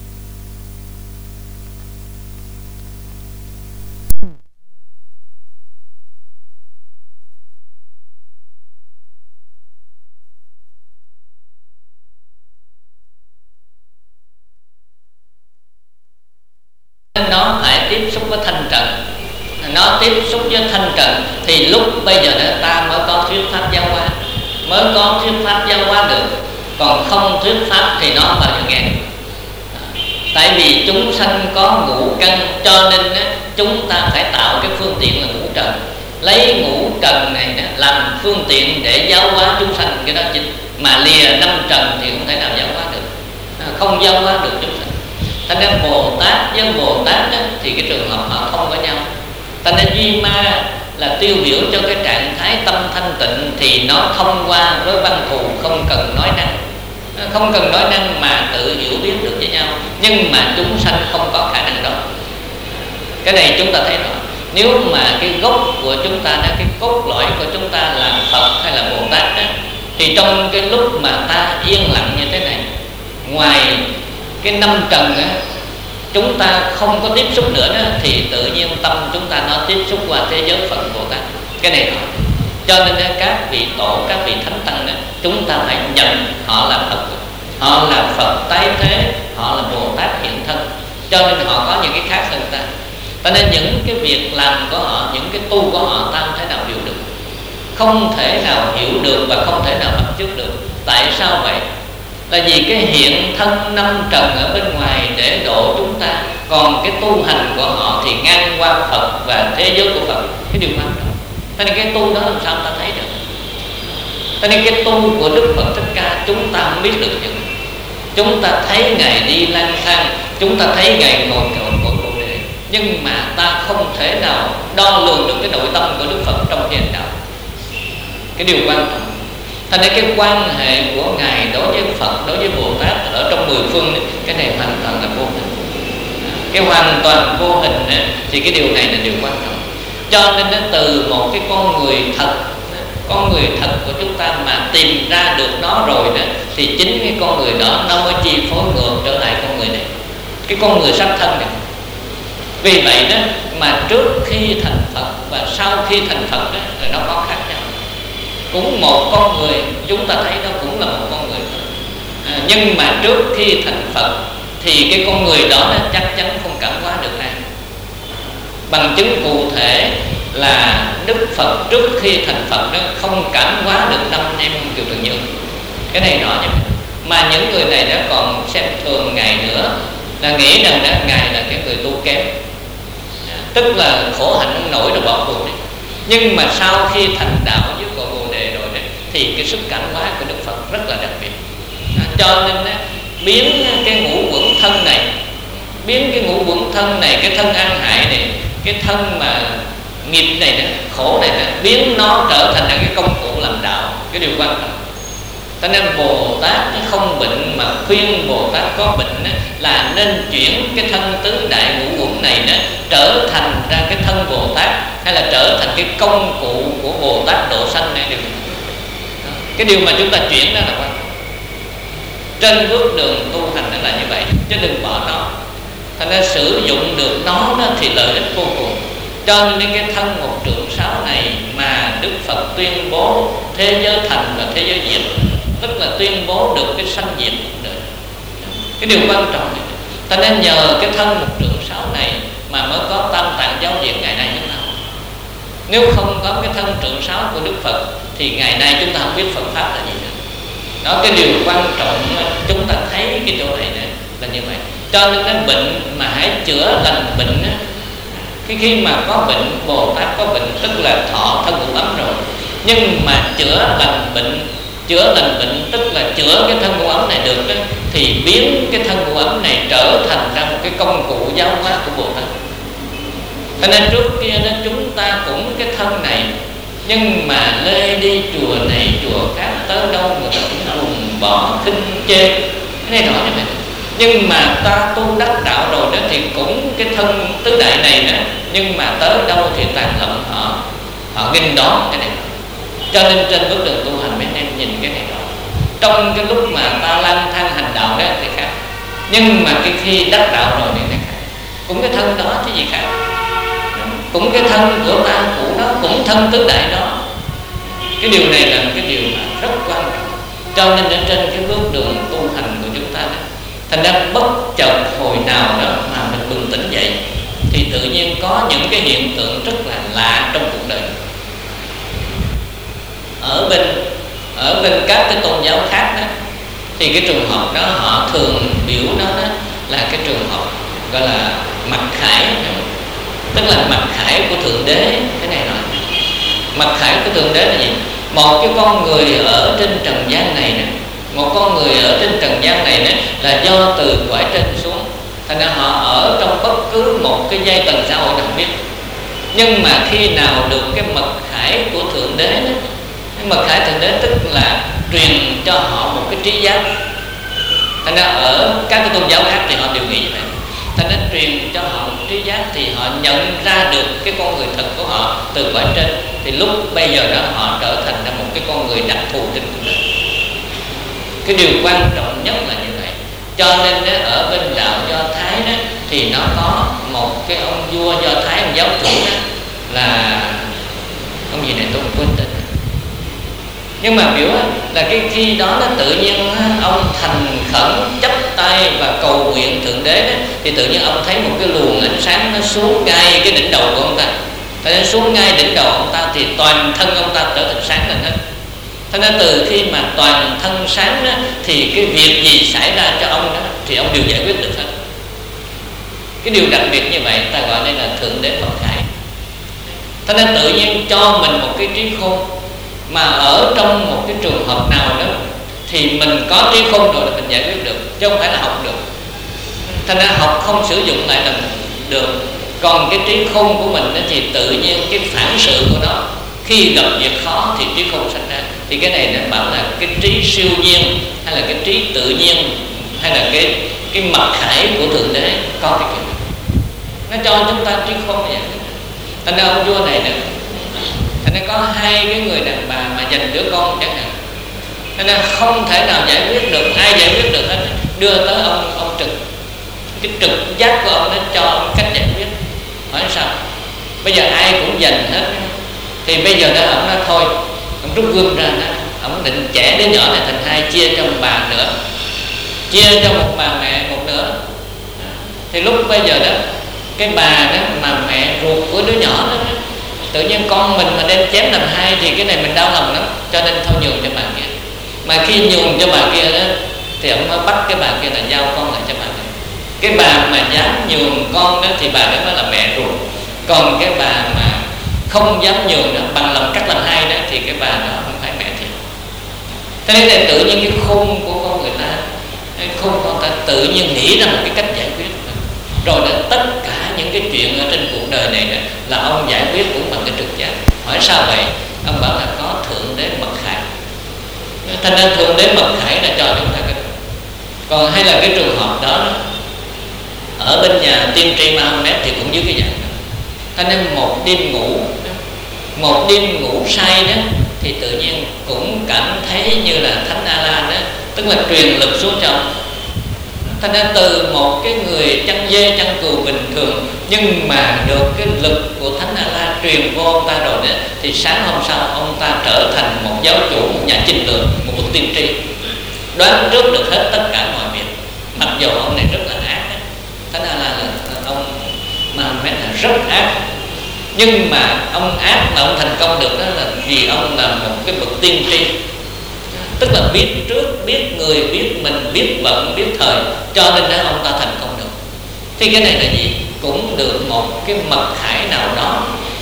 nó phải tiếp xúc với thanh trần. Nó tiếp xúc với thanh trần thì lúc bây giờ đó ta mới có thuyết pháp giáo hóa, mới có thuyết pháp giáo hóa được. Còn không thuyết pháp thì nó không bao giờ nghe được. Tại vì chúng sanh có ngũ căn, cho nên á, chúng ta phải tạo cái phương tiện là ngũ trần. Lấy ngũ trần này đó, làm phương tiện để giáo hóa chúng sanh, cái đó chính. Mà lìa năm trần thì không thể nào giáo hóa được, không giáo hóa được chúng sanh. Thành ra Bồ Tát với Bồ Tát đó, thì cái trường hợp họ không có nhau. Thành ra Duy Ma là tiêu biểu cho cái trạng thái tâm thanh tịnh, thì nó thông qua với văn thù, không cần nói năng, không cần nói năng mà tự hiểu biết được với nhau. Nhưng mà chúng sanh không có khả năng đó. Cái này chúng ta thấy rõ. Nếu mà cái gốc của chúng ta đó, cái cốt lõi của chúng ta là Phật hay là Bồ Tát đó, thì trong cái lúc mà ta yên lặng như thế này, ngoài cái năm trần á, chúng ta không có tiếp xúc nữa đó, thì tự nhiên tâm chúng ta nó tiếp xúc qua thế giới Phật Bồ Tát. Cái này đó. Cho nên đó, các vị tổ, các vị thánh tăng đó, chúng ta phải nhận họ là Phật, họ là Phật tái thế, họ là Bồ Tát hiện thân, cho nên họ có những cái khác hơn ta. Cho nên những cái việc làm của họ, những cái tu của họ ta không thể nào hiểu được, không thể nào hiểu được và không thể nào bắt chước được. Tại sao vậy? Là vì cái hiện thân năm trần ở bên ngoài để độ chúng ta, còn cái tu hành của họ thì ngang qua Phật và thế giới của Phật. Cái điều quan trọng. Cho nên cái tu đó làm sao ta thấy được? Cho nên cái tu của Đức Phật Thích Ca chúng ta không biết được những. Chúng ta thấy Ngài đi lang thang, chúng ta thấy Ngài ngồi cội cội Bồ Đề, nhưng mà ta không thể nào đo lường được cái nội tâm của Đức Phật trong cái hành đạo. Cái điều quan trọng. Thành ra cái quan hệ của Ngài đối với Phật, đối với Bồ Tát ở trong mười phương, cái này hoàn toàn là vô hình. Cái hoàn toàn vô hình thì cái điều này là điều quan trọng. Cho nên nó từ một cái con người thật, con người thật của chúng ta mà tìm ra được nó rồi đó, thì chính cái con người đó nó mới chi phối ngược trở lại con người này, cái con người sắc thân này. Vì vậy đó mà trước khi thành Phật và sau khi thành Phật đó, nó có khác nhau. Cũng một con người, chúng ta thấy nó cũng là một con người, à, nhưng mà trước khi thành Phật thì cái con người đó, đó chắc chắn không cảm hóa được ai. Bằng chứng cụ thể là Đức Phật trước khi thành Phật đó không cảm hóa được năm anh em Kiều Trần Như. Cái này rõ như vậy. Mà những người này đã còn xem thường Ngài nữa, là nghĩ rằng đó Ngài là cái người tu kém, à, tức là khổ hạnh không nổi rồi bỏ cuộc đi. Nhưng mà sau khi thành đạo với cội Bồ Đề rồi đó, thì cái sức cảm hóa của Đức Phật rất là đặc biệt, à, cho nên đó, biến cái ngũ quẩn thân này, biến cái ngũ quẩn thân này, cái thân ăn hại này, cái thân mà nghiệp này đó, khổ này đó, biến nó trở thành cái công cụ làm đạo. Cái điều quan trọng. Cho nên Bồ Tát không bệnh mà khuyên Bồ Tát có bệnh là nên chuyển cái thân tứ đại ngũ uẩn này đó trở thành ra cái thân Bồ Tát, hay là trở thành cái công cụ của Bồ Tát độ sanh này. Cái điều mà chúng ta chuyển đó là quan trọng. Trên bước đường tu hành đó là như vậy, chứ đừng bỏ nó. Thành ra sử dụng được nó đó thì lợi ích vô cùng. Cho nên cái thân một trượng sáu này mà Đức Phật tuyên bố thế giới thành và thế giới diệt, tức là tuyên bố được cái sanh diệt cuộc đời. Cái điều quan trọng này. Cho nên nhờ cái thân một trượng sáu này mà mới có tam tạng giáo diệt ngày nay chúng ta. Nếu không có cái thân trượng sáu của Đức Phật thì ngày nay chúng ta không biết Phật pháp là gì nữa. Đó, cái điều quan trọng chúng ta thấy cái chỗ này này là như vậy. Cho nên cái bệnh mà hãy chữa lành bệnh á, Khi khi mà có bệnh, Bồ Tát có bệnh tức là thọ thân ngũ ấm rồi, nhưng mà chữa lành bệnh, chữa lành bệnh tức là chữa cái thân ngũ ấm này được đó, thì biến cái thân ngũ ấm này trở thành ra một cái công cụ giáo hóa của Bồ Tát. Cho nên trước kia đó chúng ta cũng cái thân này, nhưng mà lê đi chùa này chùa khác, tới đâu người ta cũng buồn bỏ khinh chê. Cái này rõ như vậy. Nhưng mà ta tu đắc đạo rồi đó thì cũng cái thân tứ đại này nữa, nhưng mà tới đâu thì tàn lộng họ họ nghênh đón cái này. Cho nên trên bước đường tu hành mấy em nhìn cái này đó, trong cái lúc mà ta lang thang hành đạo đó thì khác, nhưng mà cái khi đắc đạo rồi thì khác. Cũng cái thân đó chứ gì khác, cũng cái thân của ta cũ đó, cũng thân tứ đại đó. Cái điều này là cái điều mà rất quan trọng. Cho nên ở trên cái bước đường tu hành của chúng ta đó, thành ra bất chợt hồi nào đó mà mình bừng tỉnh dậy thì tự nhiên có những cái hiện tượng rất là lạ trong cuộc đời. Ở bên ở bên các cái tôn giáo khác đó, thì cái trường hợp đó họ thường biểu đó, đó là cái trường hợp gọi là mặc khải, tức là mặc khải của Thượng Đế. Cái này nói mặc khải của Thượng Đế là gì? Một cái con người ở trên trần gian này nè, một con người ở trên trần gian này nè là do từ cõi trên xuống, thành ra họ ở trong bất cứ một cái giai tầng xã hội nào biết. Nhưng mà khi nào được cái mật khải của Thượng Đế đó, cái mật khải Thượng Đế tức là truyền cho họ một cái trí giác. Thành ra ở các cái tôn giáo khác thì họ đều nghĩ như vậy. Thành ra truyền cho họ một trí giác thì họ nhận ra được cái con người thật của họ từ cõi trên, thì lúc bây giờ đó họ trở thành ra một cái con người đặc thù trên cuộc đời. Cái điều quan trọng nhất là như vậy. Cho nên đó, ở bên đạo Do Thái đó thì nó có một cái ông vua Do Thái, ông giáo chủ đó là ông gì này tôi không quên tên. Nhưng mà biểu là cái khi đó nó tự nhiên ông thành khẩn chắp tay và cầu nguyện Thượng Đế đó, thì tự nhiên ông thấy một cái luồng ánh sáng nó xuống ngay cái đỉnh đầu của ông ta. Thế nên xuống ngay đỉnh đầu ông ta thì toàn thân ông ta trở thành sáng lên hết. Thế nên từ khi mà toàn thân sáng đó, thì cái việc gì xảy ra cho ông đó thì ông đều giải quyết được hết. Cái điều đặc biệt như vậy ta gọi đây là Thượng Đế Mật Khải. Thế nên tự nhiên cho mình một cái trí khôn, mà ở trong một cái trường hợp nào đó thì mình có trí khôn rồi là mình giải quyết được, chứ không phải là học được. Thế nên học không sử dụng lại là được. Còn cái trí khôn của mình thì tự nhiên cái phản sự của nó, khi gặp việc khó thì trí khôn sinh ra. Thì cái này nó bảo là cái trí siêu nhiên, hay là cái trí tự nhiên, hay là cái cái mật khải của Thượng Đế có cái kiểu này. Nó cho chúng ta trí khôn vậy. Thành ra ông vua này nè, thành ra có hai cái người đàn bà mà giành đứa con chẳng hạn, thành ra không thể nào giải quyết được, ai giải quyết được hết, đưa tới ông ông trực. Cái trực giác của ông nó cho ông cách giải quyết. Hỏi sao? Bây giờ ai cũng giành hết, thì bây giờ đó ông nói thôi, ông rút gươm ra đó, ông định chẻ đứa nhỏ này thành hai, chia cho một bà nữa, chia cho một bà mẹ một nữa. Thì lúc bây giờ đó, cái bà đó mà mẹ ruột của đứa nhỏ đó, tự nhiên con mình mà đem chém làm hai thì cái này mình đau lòng lắm, cho nên thôi nhường cho bà kia. Mà khi nhường cho bà kia đó, thì ông mới bắt cái bà kia là giao con lại cho bà kia. Cái bà mà dám nhường con đó thì bà đó mới là mẹ ruột. Còn cái bà mà không dám nhường đó, bằng lòng cắt làm hai đó, thì cái bà đó không phải mẹ thiệt. Thế nên là tự nhiên cái khôn của con người ta, cái khôn của con ta tự nhiên nghĩ ra một cái cách giải quyết. Rồi là tất cả những cái chuyện ở trên cuộc đời này là ông giải quyết cũng bằng cái trực giác. Hỏi sao vậy? Ông bảo là có Thượng Đế Mật Khải. Thành ra Thượng Đế Mật Khải là cho chúng ta cái. Còn hay là cái trường hợp đó, ở bên nhà tiên tri Mahomet thì cũng như cái dạng đó. Thành nên một đêm ngủ, một đêm ngủ say đó, thì tự nhiên cũng cảm thấy như là Thánh A-la đó, tức là truyền lực xuống cho ông. Thành ra từ một cái người chăn dê chăn cừu bình thường, nhưng mà được cái lực của Thánh A-la truyền vô ông ta rồi đó, thì sáng hôm sau ông ta trở thành một giáo chủ, một nhà chinh lược, một bậc tiên tri, đoán trước được hết tất cả mọi việc. Mặc dù ông này rất là ác đó. Thánh A-la là ông Mahomet là rất ác, nhưng mà ông ác mà ông thành công được đó là vì ông là một cái bậc tiên tri, tức là biết trước, biết người, biết mình, biết vận, biết thời, cho nên đó ông ta thành công được. Thì cái này là gì? Cũng được một cái mật khải nào đó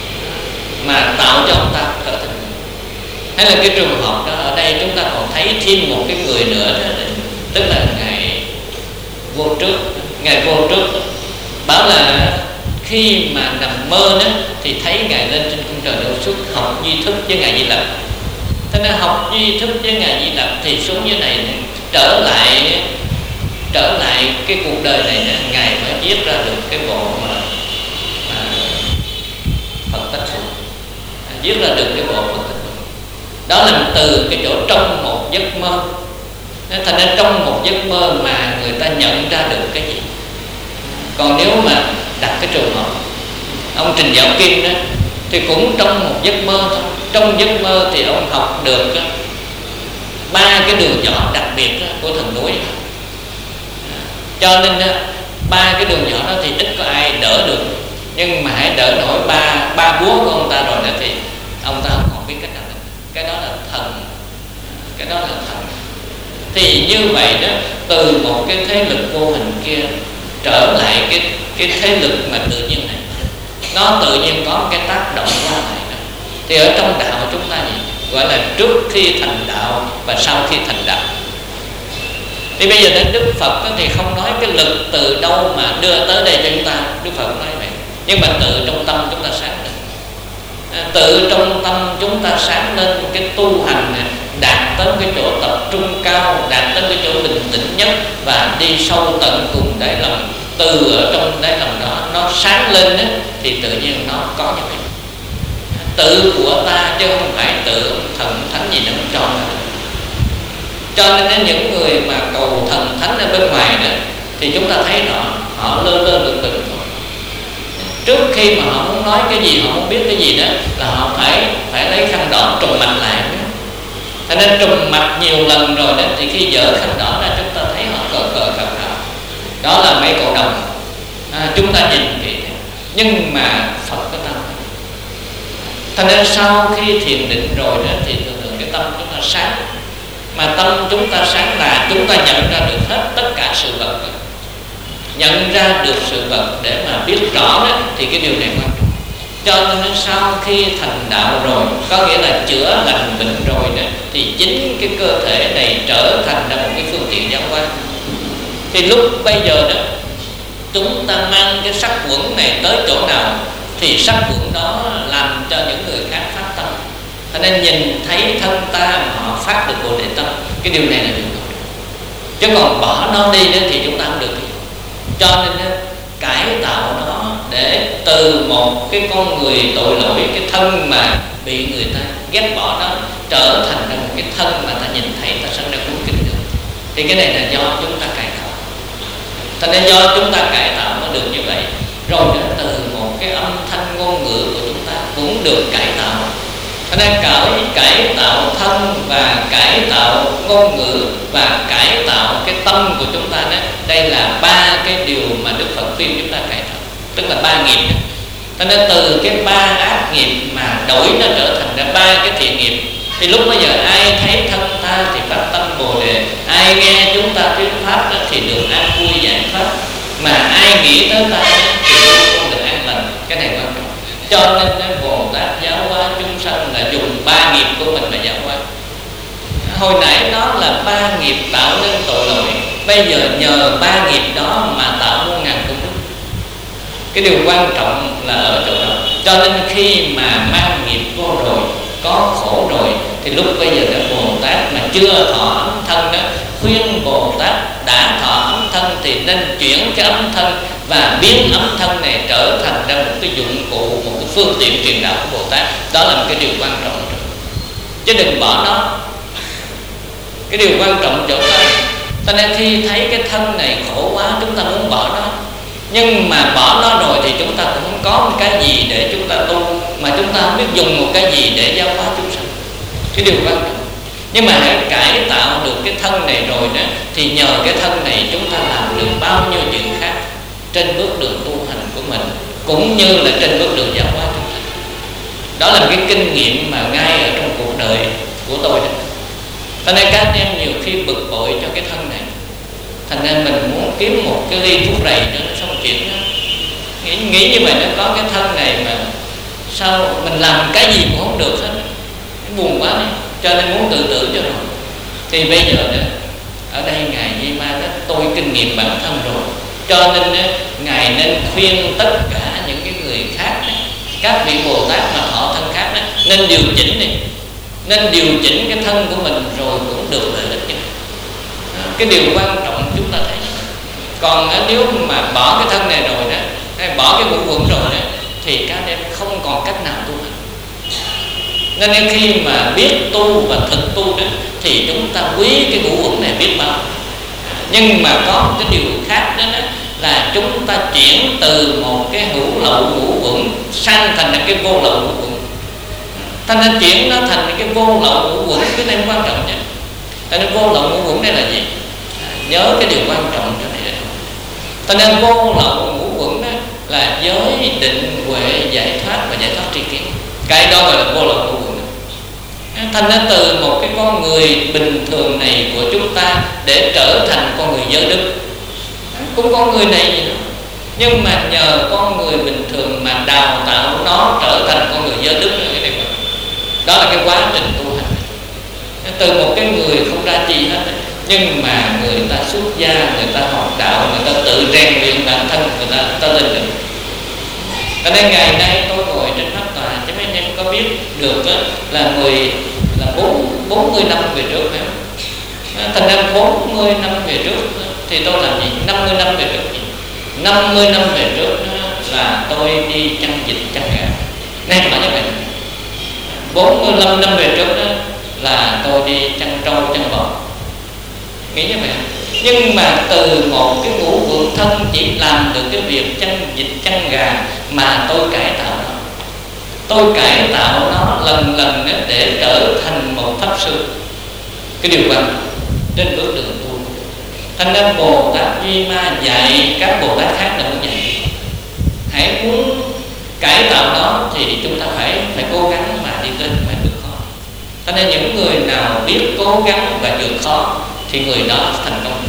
mà tạo cho ông ta trở thành. Hay là cái trường hợp đó ở đây chúng ta còn thấy thêm một cái người nữa đó, tức là ngài vô trước. Ngài vô trước bảo là khi mà nằm mơ đó thì thấy ngài lên trên cung trời Độ Xuất học duy thức với ngài Di Lặc. Thế nên học duy thức với ngài Di Lặc thì xuống dưới này trở lại trở lại cái cuộc đời này nè, ngài phải viết ra được cái bộ mà à, Phật Tánh Phụ, à, viết ra được cái bộ Phật Tánh Phụ. Đó là từ cái chỗ trong một giấc mơ. Thành ra trong một giấc mơ mà người ta nhận ra được cái gì. Còn nếu mà đặt cái trường hợp ông Trình Dạo Kim đó, thì cũng trong một giấc mơ thôi. Trong giấc mơ thì ông học được ba cái đường nhỏ đặc biệt của thần núi. Cho nên ba cái đường nhỏ đó thì ít có ai đỡ được. Nhưng mà hãy đỡ nổi ba ba búa của ông ta rồi đó thì ông ta không còn biết cách nào nữa. Cái đó là thần, cái đó là thần. Thì như vậy đó, từ một cái thế lực vô hình kia trở lại cái cái thế lực mà tự nhiên này, nó tự nhiên có cái tác động qua lại đó. Thì ở trong đạo chúng ta gì gọi là trước khi thành đạo và sau khi thành đạo. Thì bây giờ đến Đức Phật thì không nói cái lực từ đâu mà đưa tới đây cho chúng ta, Đức Phật không nói vậy, nhưng mà tự trong tâm chúng ta sáng lên, à, tự trong tâm chúng ta sáng lên cái tu hành này, đạt tới cái chỗ tập trung cao, đạt tới cái chỗ bình tĩnh nhất và đi sâu tận cùng đáy lòng. Từ ở trong đáy lòng đó nó sáng lên đó, thì tự nhiên nó có như vậy. Tự của ta chứ không phải tự thần thánh gì nó cho ra. Cho nên những người mà cầu thần thánh ở bên ngoài đó, thì chúng ta thấy rõ họ lơ lơ lửng lửng thôi. Trước khi mà họ muốn nói cái gì, họ muốn biết cái gì đó, là họ phải phải lấy khăn đỏ trùm mặt lại. Cho nên trùm mặt nhiều lần rồi đó, thì khi dỡ khăn đỏ ra chúng ta thấy họ cờ cờ khập khập. Đó là mấy cậu đồng, à, chúng ta nhìn kỹ. Nhưng mà Phật có tâm. Thành nên sau khi thiền định rồi đó, thì thường thường cái tâm chúng ta sáng. Mà tâm chúng ta sáng là chúng ta nhận ra được hết tất cả sự vật. Nhận ra được sự vật để mà biết rõ đó, thì cái điều này quan trọng. Cho nên sau khi thành đạo rồi, có nghĩa là chữa lành bệnh rồi đó, thì chính cái cơ thể này trở thành ra một cái phương tiện giáo hóa. Thì lúc bây giờ đó, chúng ta mang cái sắc quẩn này tới chỗ nào, thì sắc quẩn đó làm cho những người khác phát tâm. Cho nên nhìn thấy thân ta mà họ phát được Bồ Đề tâm, cái điều này là điều tốt. Chứ còn bỏ nó đi đó, thì chúng ta không được. Cho nên cải tạo nó để từ một cái con người tội lỗi, cái thân mà bị người ta ghét bỏ đó, trở thành ra một cái thân mà ta nhìn thấy, ta sinh ra cung kính được. Thì cái này là do chúng ta cải tạo. Cho nên do chúng ta cải tạo nó được như vậy. Rồi đó, từ một cái âm thanh ngôn ngữ của chúng ta cũng được cải tạo. Cho nên cải, cải tạo thân và cải tạo ngôn ngữ và cải tạo cái tâm của chúng ta đó, đây là ba cái điều mà Đức Phật khuyên chúng ta cải tạo, tức là ba nghiệp. Cho nên từ cái ba ác nghiệp mà đổi nó trở thành ra ba cái thiện nghiệp. Thì lúc bây giờ ai thấy thân ta thì phát tâm Bồ Đề, ai nghe chúng ta thuyết pháp đó thì được an vui giải thoát, mà ai nghĩ tới ta thì không được an lành. Cái này quan trọng. Cho nên cái Bồ Tát giáo hóa chúng sanh là dùng ba nghiệp của mình mà giáo hóa. Hồi nãy nó là ba nghiệp tạo nên tội lỗi, bây giờ nhờ ba nghiệp đó mà tạo muôn ngàn công đức. Cái điều quan trọng là ở chỗ đó. Cho nên khi mà mang nghiệp vô rồi, có khổ rồi, thì lúc bây giờ cái Bồ Tát mà chưa thọ ấm thân đó, khuyên Bồ Tát đã thọ ấm thân thì nên chuyển cái ấm thân và biến ấm thân này trở thành ra một cái dụng cụ, một cái phương tiện truyền đạo của Bồ Tát. Đó là một cái điều quan trọng, chứ đừng bỏ nó. Cái điều quan trọng chỗ đó. Cho nên khi thấy cái thân này khổ quá, chúng ta muốn bỏ nó. Nhưng mà bỏ nó rồi thì chúng ta cũng không có một cái gì để chúng ta tu, mà chúng ta không biết dùng một cái gì để giáo hóa chúng sanh. Cái điều quan trọng. Nhưng mà hãy cải tạo được cái thân này rồi đó, thì nhờ cái thân này chúng ta làm được bao nhiêu chuyện khác trên bước đường tu hành của mình, cũng như là trên bước đường giáo hóa chúng sanh. Đó là một cái kinh nghiệm mà ngay ở trong cuộc đời của tôi đó. Cho nên các anh em nhiều khi bực bội cho cái thân này, thành ra mình muốn kiếm một cái ly thuốc rầy cho nó xong chuyện đó. Nghĩ, nghĩ như vậy, nó có cái thân này mà sao mình làm cái gì cũng không được hết, buồn quá đấy. Cho nên muốn tự tử cho rồi. Thì bây giờ đó, ở đây Ngài Di Ma đó, tôi kinh nghiệm bản thân rồi, cho nên đó, Ngài nên khuyên tất cả những cái người khác đó, các vị Bồ Tát mà thọ thân khác đó, nên điều chỉnh đi, nên điều chỉnh cái thân của mình rồi cũng được lợi ích. Cái điều quan trọng chúng ta thấy. Còn nếu mà bỏ cái thân này rồi đó, hay bỏ cái ngũ quẩn rồi đó, thì các em không còn cách nào tu hành. Nên khi mà biết tu và thực tu đó, thì chúng ta quý cái ngũ quẩn này biết bao. Nhưng mà có một cái điều khác đó, đó là chúng ta chuyển từ một cái hữu lậu ngũ quẩn sang thành cái vô lậu ngũ quẩn. Thành nên chuyển nó thành cái vô lậu ngũ quẩn, cái này quan trọng nhất. Thành nên vô lậu ngũ quẩn đây là gì? Nhớ cái điều quan trọng cho này. Thành nên vô lậu ngũ quẩn đó là giới định huệ giải thoát và giải thoát tri kiến. Cái đó gọi là vô lậu ngũ quẩn. Thành nên từ một cái con người bình thường này của chúng ta để trở thành con người giới đức, cũng con người này gì đó. Nhưng mà nhờ con người bình thường mà đào tạo nó trở thành con người giới đức là cái điều đó. Đó là cái quá trình tu hành. Từ một cái người không ra chi hết, nhưng mà người ta xuất gia, người ta học đạo, người ta tự rèn luyện bản thân, người ta, ta lên được. Cho nên ngày nay tôi ngồi trên pháp tòa, chứ mấy anh em có biết được đó, là mười là bốn bốn mươi năm về trước phải không? Thành ra bốn mươi năm về trước thì tôi làm gì? Năm mươi năm về trước. Năm mươi năm về trước là tôi đi chăn vịt chăn gà. Này phải như vậy. Bốn mươi lăm năm về trước đó là tôi đi chăn trâu chăn bò. Nghĩ như vậy. Nhưng mà từ một cái ngũ quẩn thân chỉ làm được cái việc chăn vịt chăn gà mà tôi cải tạo nó. Tôi cải tạo nó lần lần để trở thành một pháp sư. cái điều quan trọng trên bước đường tu. Thành nên Bồ Tát Duy Ma dạy các Bồ Tát khác là cũng vậy. Hãy muốn cải tạo nó thì chúng ta phải phải cố gắng mà đi lên phải vượt khó. Cho nên những người nào biết cố gắng và vượt khó thì người đó thành công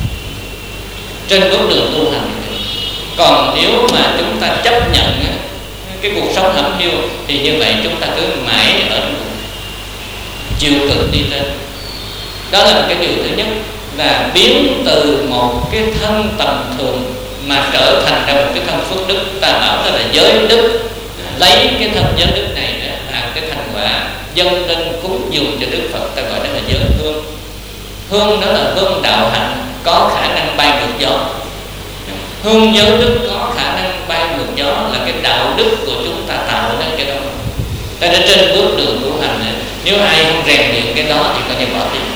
trên bước đường tu hành. Còn nếu mà chúng ta chấp nhận cái cuộc sống hẩm hiu thì như vậy chúng ta cứ mãi ở chiều cực đi lên. Đó là cái điều thứ nhất, là biến từ một cái thân tầm thường mà trở thành ra một cái thân phước đức. Ta bảo đó là giới đức, lấy cái thân giới đức này là cái thành quả dâng lên cúng dường cho Đức Phật, ta gọi đó là giới hương. Hương đó là hương đạo hạnh, có khả năng bay ngược gió. Hương giới đức có khả năng bay ngược gió là cái đạo đức của chúng ta tạo nên cái đó. Ta đã trên bước đường tu hành này, nếu ai không rèn luyện cái đó thì coi như bỏ đi.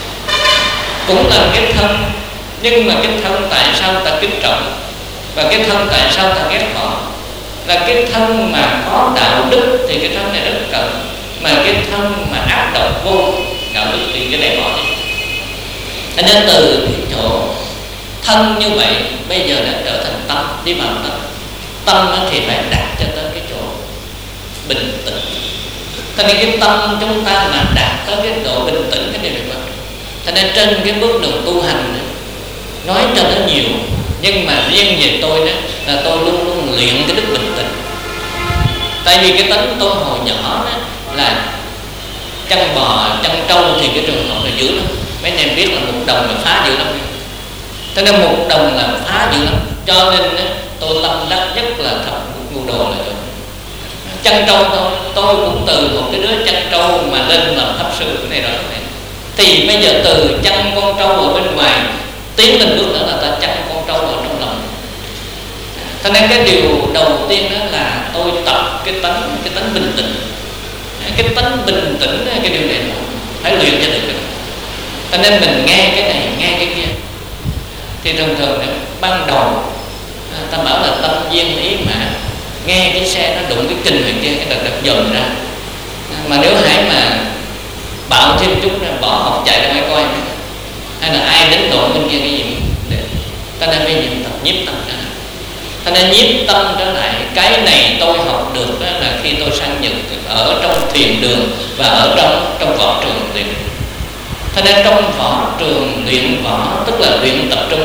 Cũng là cái thân, nhưng mà cái thân tại sao ta kính trọng và cái thân tại sao ta ghét bỏ? Là cái thân mà có đạo đức thì cái thân này rất cần, mà cái thân mà ác độc vô đạo đức thì cái này bỏ đi. Cho nên từ cái chỗ thân như vậy bây giờ đã trở thành tâm, đi vào tâm. Tâm thì phải đạt cho tới cái chỗ bình tĩnh. Cho nên cái tâm chúng ta mà đạt tới cái độ bình tĩnh, cái điều này quan trọng. Cho nên trên cái bước đường tu hành nói cho nó nhiều, nhưng mà riêng về tôi đó là tôi luôn luôn luyện cái đức bình tĩnh. Tại vì cái tính tôi hồi nhỏ đó là chăn bò, chăn trâu thì cái trường hợp là dữ lắm. Mấy anh em biết là một đồng là phá dữ lắm. Cho nên một đồng là phá dữ lắm. Cho nên đó, tôi tâm đắc nhất là thập ngu đồ là tôi. Chăn trâu tôi, tôi cũng từ một cái đứa chăn trâu mà lên làm pháp sư cái này đó này. Thì bây giờ từ chăn con trâu ở bên ngoài tiến lên bước nữa là ta chăn con trâu ở trong lòng. Cho nên cái điều đầu tiên đó là tôi tập cái tánh cái tánh bình tĩnh. Cái tánh bình tĩnh cái điều này phải luyện cho được cái đó. Cho nên mình nghe cái này nghe cái kia thì thường thường đó, ban đầu ta bảo là tâm duyên ý mà nghe cái xe nó đụng cái kình này kia, cái đợt đợt dồn ra. Mà nếu hãy mà bạo thêm chút ra bỏ học chạy ra ngoài coi, hay là ai đến độ bên kia cái gì để ta nên bây giờ tập nhiếp tâm trở lại. Ta nên nhiếp tâm trở lại. Cái này tôi học được đó là khi tôi sang Nhật ở trong thiền đường và ở trong trong võ trường luyện. Cho nên trong võ trường luyện võ tức là luyện tập trung.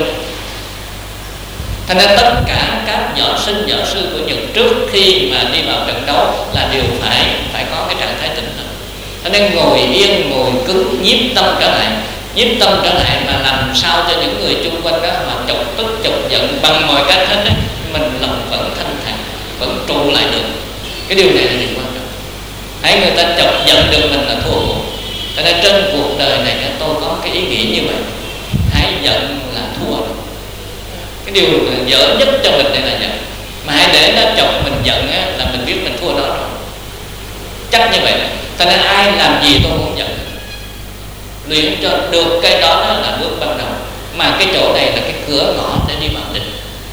Cho nên tất cả các võ sinh võ sư của Nhật trước khi mà đi vào trận đấu là đều phải phải có cái trạng thái tỉnh thức. Cho nên ngồi yên, ngồi cứng, nhiếp tâm trở lại. Nhiếp tâm trở lại mà làm sao cho những người chung quanh đó mà chọc tức, chọc giận bằng mọi cách hết ấy, mình lòng vẫn thanh thản, vẫn trụ lại được. Cái điều này là điều quan trọng. Hãy người ta chọc giận được mình là thua cuộc. Cho nên trên cuộc đời này tôi có cái ý nghĩ như vậy. Hãy giận là thua rồi. Cái điều dở nhất cho mình đây là giận. Mà hãy để nó chọc mình giận á, là mình biết mình thua nó rồi. Chắc như vậy. Cho nên ai làm gì tôi cũng giận. Luyện cho được cái đó là bước ban đầu. Mà cái chỗ này là cái cửa ngõ để đi vào định.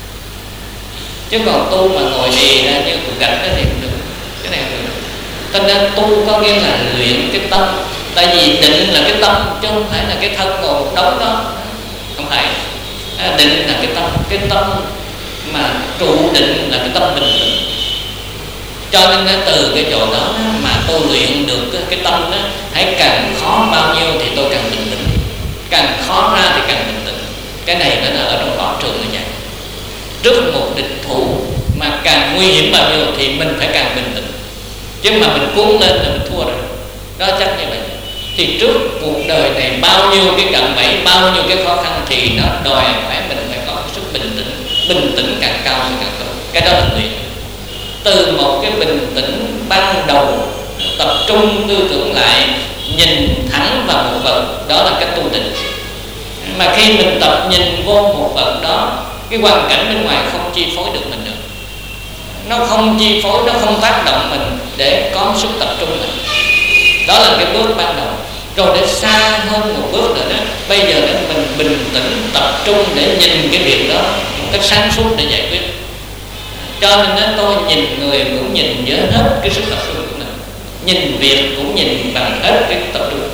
Chứ còn tu mà ngồi đì ra như cục gạch đó thì không được. Cái này không được. Cho nên tu có nghĩa là luyện cái tâm. Tại vì định là cái tâm chứ không phải là cái thân ngồi một đống đó. Không phải. Định là cái tâm. Cái tâm mà trụ định là cái tâm bình tĩnh. Cho nên từ cái chỗ đó mà tôi luyện được cái tâm đó, hãy càng khó bao nhiêu thì tôi càng bình tĩnh, càng khó ra thì càng bình tĩnh. Cái này nó là ở trong võ trường như vậy. Trước một địch thủ mà càng nguy hiểm bao nhiêu thì mình phải càng bình tĩnh. Chứ mà mình cuốn lên là mình thua rồi. Đó chắc như vậy. Thì trước cuộc đời này bao nhiêu cái cạm bẫy, bao nhiêu cái khó khăn thì nó đòi hỏi mình phải có sức bình tĩnh. Bình tĩnh càng cao thì càng tốt. Cái đó là luyện. Từ một cái bình tĩnh ban đầu, tập trung tư tưởng lại, nhìn thẳng vào một vật, đó là cách tu định. Mà khi mình tập nhìn vô một vật đó, cái hoàn cảnh bên ngoài không chi phối được mình nữa. Nó không chi phối, nó không tác động mình để có sức tập trung mình. Đó là cái bước ban đầu. Rồi để xa hơn một bước nữa đó, bây giờ đó mình bình tĩnh tập trung để nhìn cái việc đó một cách sáng suốt để giải quyết. Cho nên đó, tôi nhìn người cũng nhìn với hết cái sức tập trung của mình, nhìn việc cũng nhìn bằng hết cái tập trung của mình.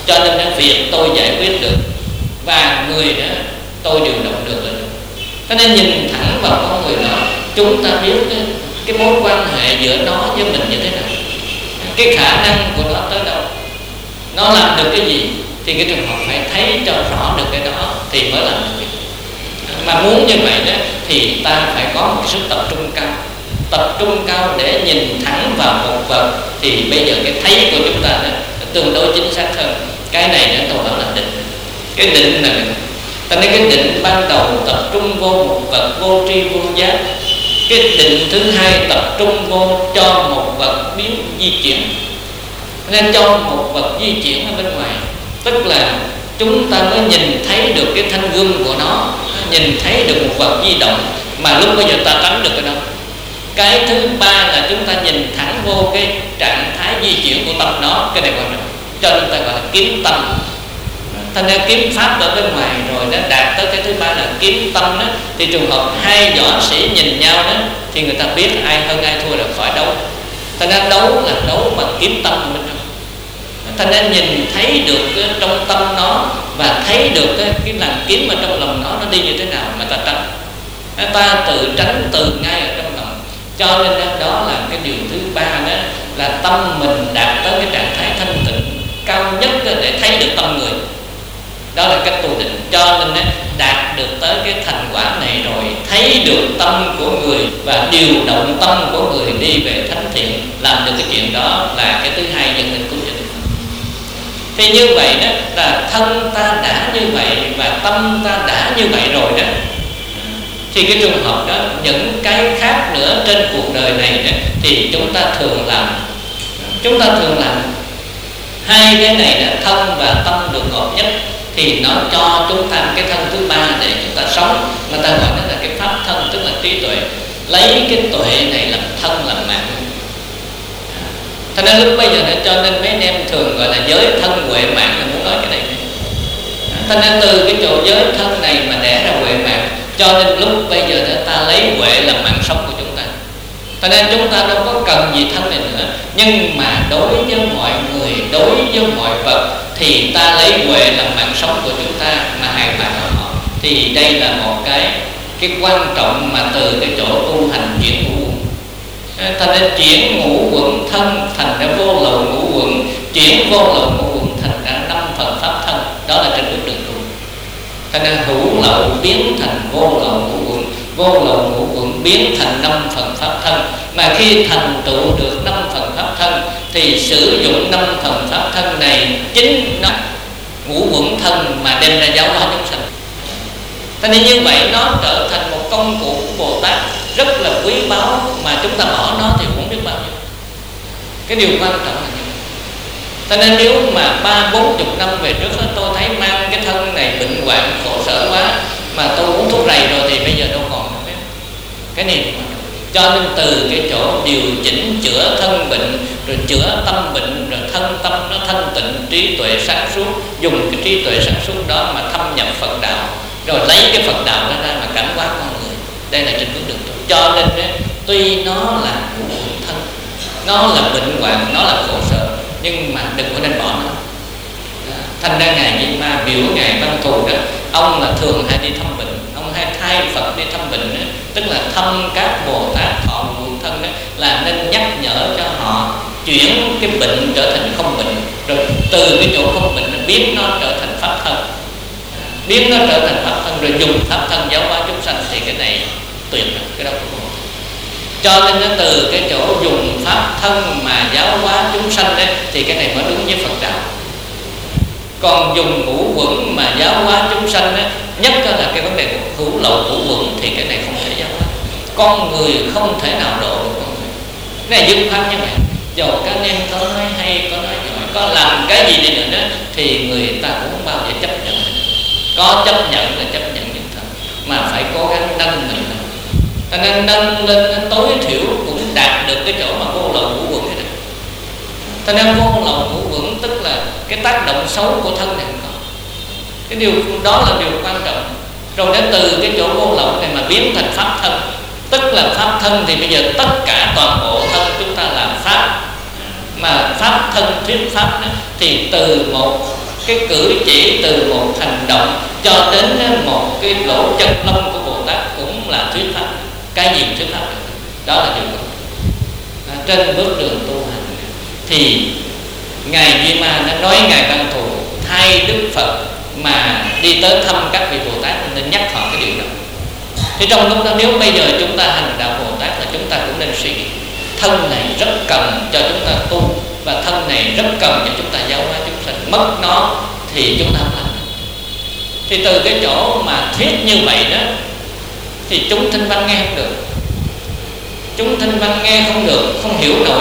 cho nên cái việc tôi giải quyết được và người đó tôi điều động được là được. Cho nên nhìn thẳng vào con người đó, chúng ta biết cái, cái mối quan hệ giữa nó với mình như thế nào, cái khả năng của nó tới đâu, nó làm được cái gì, thì cái trường hợp phải thấy cho rõ được cái đó thì mới làm được. Mà muốn như vậy đó thì ta phải có một sự tập trung cao, tập trung cao để nhìn thẳng vào một vật, thì bây giờ cái thấy của chúng ta đó tương đối chính xác hơn. Cái này nữa tôi bảo là định. Cái định là ta nói cái định ban đầu tập trung vô một vật vô tri vô giác. Cái định thứ hai tập trung vô cho một vật biến di chuyển. Nên cho một vật di chuyển ở bên ngoài, tức là chúng ta mới nhìn thấy được cái thanh gươm của nó, nhìn thấy được một vật di động mà lúc bây giờ ta tránh được cái đó. Cái thứ ba là chúng ta nhìn thẳng vô cái trạng thái di chuyển của tâm nó. Cái này quan trọng, cho nên ta gọi là kiếm tâm. Thành ra kiếm pháp ở bên ngoài rồi nó đạt tới cái thứ ba là kiếm tâm đó, thì trường hợp hai võ sĩ nhìn nhau đó thì người ta biết ai hơn ai thua là khỏi đấu. Thành ra đấu là đấu bằng kiếm tâm của mình. Thành ra nhìn thấy được trong tâm nó và thấy được cái, cái làn kiếm ở trong lòng nó nó đi như thế nào mà ta tránh. Ta tự tránh từ ngay ở trong lòng. Cho nên đó là cái điều thứ ba đó, là tâm mình đạt tới cái trạng thái thanh tịnh cao nhất để thấy được tâm người. Đó là cách tu định. Cho nên đạt được tới cái thành quả này rồi, thấy được tâm của người và điều động tâm của người đi về thánh thiện, làm được cái chuyện đó là cái thứ hai dẫn đến tu định. Thì như vậy đó là thân ta đã như vậy và tâm ta đã như vậy rồi đó, thì cái trường hợp đó những cái khác nữa trên cuộc đời này đó, thì chúng ta thường làm chúng ta thường làm hai cái này đó, thân và tâm được hợp nhất, thì nó cho chúng ta cái thân thứ ba để chúng ta sống, mà ta gọi nó là cái pháp thân, tức là trí tuệ. Lấy cái tuệ này làm thân làm mạng. Cho nên lúc bây giờ này, cho nên mấy anh em thường gọi là giới thân huệ mạng, là muốn nói cái này. Cho nên từ cái chỗ giới thân này mà đẻ ra huệ mạng, cho nên lúc bây giờ này, ta lấy huệ làm mạng sống của chúng ta. Cho nên chúng ta đâu có cần gì thân này nữa, nhưng mà đối với mọi người, đối với mọi vật, thì ta lấy huệ làm mạng sống của chúng ta mà hài hòa ở họ. Thì đây là một cái cái quan trọng mà từ cái chỗ tu hành chuyển ngũ quẩn. Thành ra chuyển ngũ quẩn thân thành ra vô lậu ngũ quẩn, chuyển vô lậu ngũ quẩn thành ra năm phần pháp thân. Đó là trên bước đường tu. Thành ra hữu lậu biến thành vô lậu ngũ quẩn, vô lậu ngũ quẩn biến thành năm phần pháp thân. Mà khi thành tựu được năm phần pháp thân thì sử dụng năm phần pháp thân này chính nó ngũ quẩn thân mà đem ra giáo hóa chúng sanh. Thế nên như vậy nó trở thành một công cụ của Bồ Tát rất là quý báu, mà chúng ta bỏ nó thì cũng biết bao nhiêu. Cái điều quan trọng là như vậy. Thế nên nếu mà ba bốn chục năm về trước đó, tôi thấy mang cái thân này bệnh hoạn khổ sở quá, mà tôi uống thuốc rầy rồi thì bây giờ đâu còn nữa. Cái này cho nên từ cái chỗ điều chỉnh chữa thân bệnh, rồi chữa tâm bệnh, rồi thân tâm nó thanh tịnh, trí tuệ sáng suốt, dùng cái trí tuệ sáng suốt đó mà thâm nhập Phật đạo, rồi lấy cái Phật đạo đó ra mà cảnh hóa con người. Đây là trên bước đường tu. Cho nên đấy, tuy nó là ngũ quẩn thân, nó là bệnh hoạn, nó là khổ sở, nhưng mà đừng có nên bỏ nó. Thành ra ngài Di Ma biểu ngài Văn Thù đó, ông là thường hay đi thăm bệnh, ông hay thay Phật đi thăm bệnh đó, tức là thăm các Bồ Tát thọ ngũ quẩn thân đó, là nên nhắc nhở cho họ chuyển cái bệnh trở thành không bệnh, rồi từ cái chỗ không bệnh biến nó trở thành pháp thân, biến nó trở thành pháp thân, rồi dùng pháp thân giáo hóa chúng sanh. Thì cái này tuyệt rồi, cái đó cũng không. Cho nên nó từ cái chỗ dùng pháp thân mà giáo hóa chúng sanh đấy, thì cái này mới đúng với Phật đạo. Còn dùng ngũ quẩn mà giáo hóa chúng sanh đấy, nhất là cái vấn đề của hữu lậu ngũ quẩn, thì cái này không thể giáo hóa. Con người không thể nào độ được con người. Cái này dứt khoát như vậy. Dầu các anh em có nói hay, có nói giỏi, có làm cái gì đi nữa đó, thì người ta cũng không bao giờ chấp nhận. Có chấp nhận là chấp nhận những thật, mà phải cố gắng nâng mình lên. Cho nên nâng lên tối thiểu cũng đạt được cái chỗ mà vô lậu ngũ quẩn này. Cho nên vô lậu ngũ quẩn tức là cái tác động xấu của thân này không có. Cái điều đó là điều quan trọng. Rồi đến từ cái chỗ vô lậu này mà biến thành pháp thân, tức là pháp thân thì bây giờ tất cả toàn bộ thân chúng ta là pháp. Mà pháp thân thuyết pháp đó, thì từ một cái cử chỉ từ một hành động cho đến một cái lỗ chân lông của Bồ Tát cũng là thuyết pháp. Cái gì thuyết pháp được? Đó là điều đó. À, trên bước đường tu hành thì Ngài Di Ma đã nói Ngài Văn Thù thay Đức Phật mà đi tới thăm các vị Bồ Tát nên nhắc họ cái điều đó. Thì trong lúc đó nếu bây giờ chúng ta hành đạo Bồ Tát là chúng ta cũng nên suy nghĩ thân này rất cần cho chúng ta tu, và thân này rất cần cho chúng ta giáo hóa chúng sanh. Mất nó thì chúng ta không làm. Thì từ cái chỗ mà thuyết như vậy đó thì chúng thinh văn nghe không được, chúng thinh văn nghe không được, không hiểu nổi.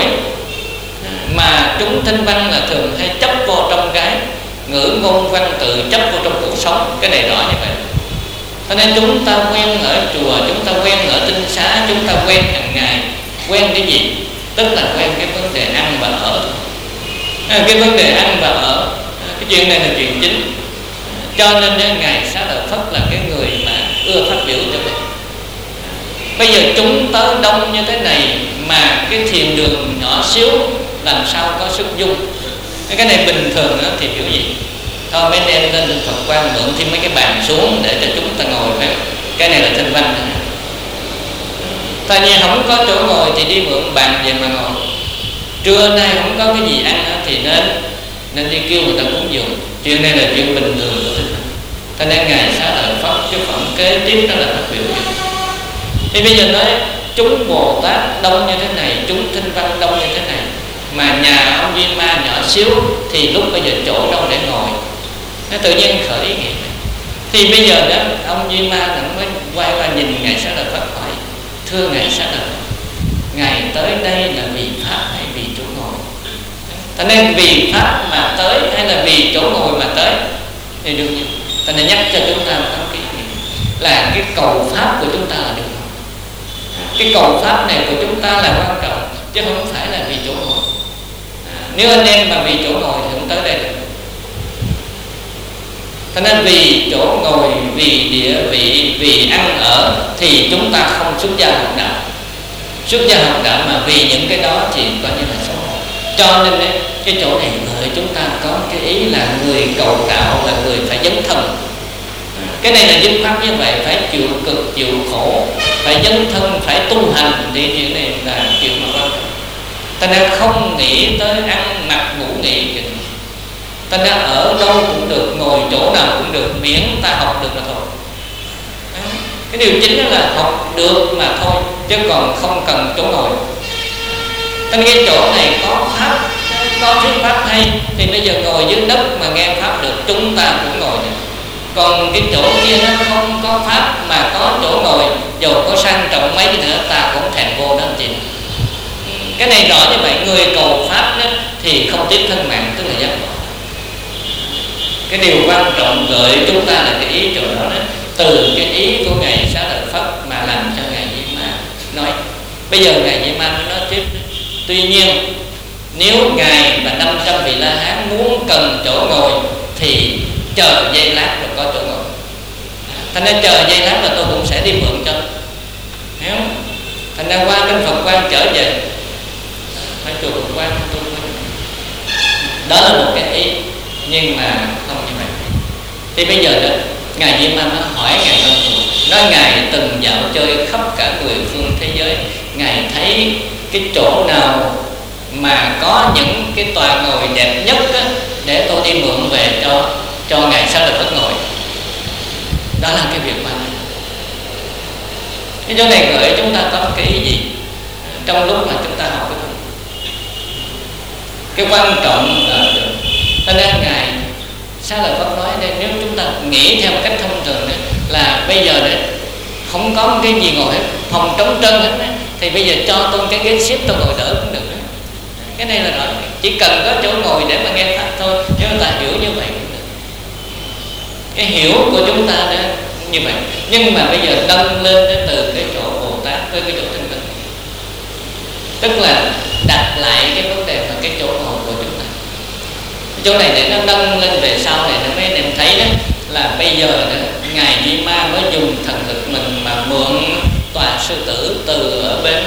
Mà chúng thinh văn là thường hay chấp vô trong cái ngữ ngôn văn tự, chấp vô trong cuộc sống. Cái này rõ như vậy. Cho nên chúng ta quen ở chùa, chúng ta quen ở tinh xá, chúng ta quen hàng ngày. Quen cái gì? Tức là quen cái vấn đề ăn và ở. à, Cái vấn đề ăn và ở, cái chuyện này là chuyện chính. Cho nên Ngài Xá Lợi Phất là cái người mà ưa phát biểu cho mình. Bây giờ chúng tới đông như thế này mà cái thiền đường nhỏ xíu làm sao có sức dung. Cái này bình thường đó thì kiểu gì? Thôi mấy em lên Phật Quang mượn thêm mấy cái bàn xuống để cho chúng ta ngồi phải. Cái này là thinh văn. Tại vì không có chỗ ngồi thì đi mượn bàn về mà ngồi. Trưa nay không có cái gì ăn thì nên nên đi kêu người ta cúng dường. Chuyện này là chuyện bình thường của thinh văn. Cho nên Ngài Xá Lợi Phất cái phẩm kế tiếp đó là phát biểu. Thì bây giờ nói chúng Bồ Tát đông như thế này, chúng thinh văn đông như thế này, mà nhà ông Di Ma nhỏ xíu thì lúc bây giờ chỗ đâu để ngồi? Nó tự nhiên khởi ý nghĩa. Thì bây giờ đó ông Di Ma mới quay qua nhìn Ngài Xá Lợi Phất hỏi: thưa Ngài Xá Lợi Phất, Ngài tới đây là vì pháp hay vì chỗ ngồi? Cho nên vì pháp mà tới hay là vì chỗ ngồi mà tới? Thì đương nhiên ta nên nhắc cho chúng ta một cái là cái cầu pháp của chúng ta là được. Cái cầu pháp này của chúng ta là quan trọng, chứ không phải là vì chỗ ngồi. à, Nếu anh em mà vì chỗ ngồi thì không tới đây được. Cho nên vì chỗ ngồi, vì địa vị, vì ăn ở thì chúng ta không xuất gia học đạo. Xuất gia học đạo mà vì những cái đó thì coi như là xấu. Cho nên đấy, cái chỗ này gợi chúng ta có cái ý là người cầu đạo là người phải dấn thân. Cái này là dứt khoát như vậy, phải chịu cực, chịu khổ, phải dấn thân, phải tu hành. Thì chuyện này là chuyện mà quan trọng. Ta nên không nghĩ tới ăn mặc ngủ nghỉ. Ta nên ở đâu cũng được, ngồi chỗ nào cũng được, miễn ta học được là thôi. Cái điều chính là học được mà thôi, chứ còn không cần chỗ ngồi. Ta nên cái chỗ này có pháp, có thuyết pháp hay thì bây giờ ngồi dưới đất mà nghe pháp được, chúng ta cũng ngồi được. Còn cái chỗ kia nó không có pháp mà có chỗ ngồi, dù có sang trọng mấy cái nữa ta cũng thèm vô đó chị. Cái này rõ như vậy. Người cầu pháp đó, thì không tiếc thân mạng, tức là giác ngộ. Cái điều quan trọng gợi chúng ta là cái ý chỗ đó, đó từ cái ý của Ngài Xá Lợi Phất mà làm cho Ngài Di Ma nói. Bây giờ Ngài Di Ma mới nói tiếp: tuy nhiên nếu Ngài và năm trăm vị La Hán muốn cần chỗ ngồi thì chờ giây lát rồi có chỗ ngồi. Thành ra chờ giây lát là tôi cũng sẽ đi mượn cho. Hiểu không? Thành ra qua bên Phật Quang trở về, phải chùa Phật Quang tôi. Đó là một cái ý, nhưng mà không như vậy. Thì bây giờ đó Ngài Di Ma nó hỏi Ngài Văn Thù, nói Ngài từng dạo chơi khắp cả mười phương thế giới, Ngài thấy cái chỗ nào mà có những cái tòa ngồi đẹp nhất á, để tôi đi mượn về cho cho Ngài Xá Lợi Phất ngồi. Đó là cái việc quan trọng. Cái chỗ này gợi chúng ta có cái ý gì trong lúc mà chúng ta học cái thứ. Cái quan trọng là cho nên Ngài Xá Lợi Phất nói đây, nếu chúng ta nghĩ theo một cách thông thường đấy, là bây giờ đấy không có một cái gì ngồi hết, phòng trống trơn hết đấy, thì bây giờ cho tôi cái ghế xếp tôi ngồi đỡ cũng được đấy. Cái này là rõ, chỉ cần có chỗ ngồi để mà nghe pháp thôi, nếu chúng ta hiểu như vậy cũng được. Cái hiểu của chúng ta đó như vậy, nhưng mà bây giờ nâng lên đến từ cái chỗ Bồ Tát với cái chỗ tinh tấn, tức là đặt lại cái vấn đề và cái chỗ ngồi của chúng ta. Cái chỗ này để nó nâng lên về sau này nó mấy anh em thấy đó, là bây giờ đó, Ngài Di Ma mới dùng thần lực mình mà mượn tòa sư tử từ ở bên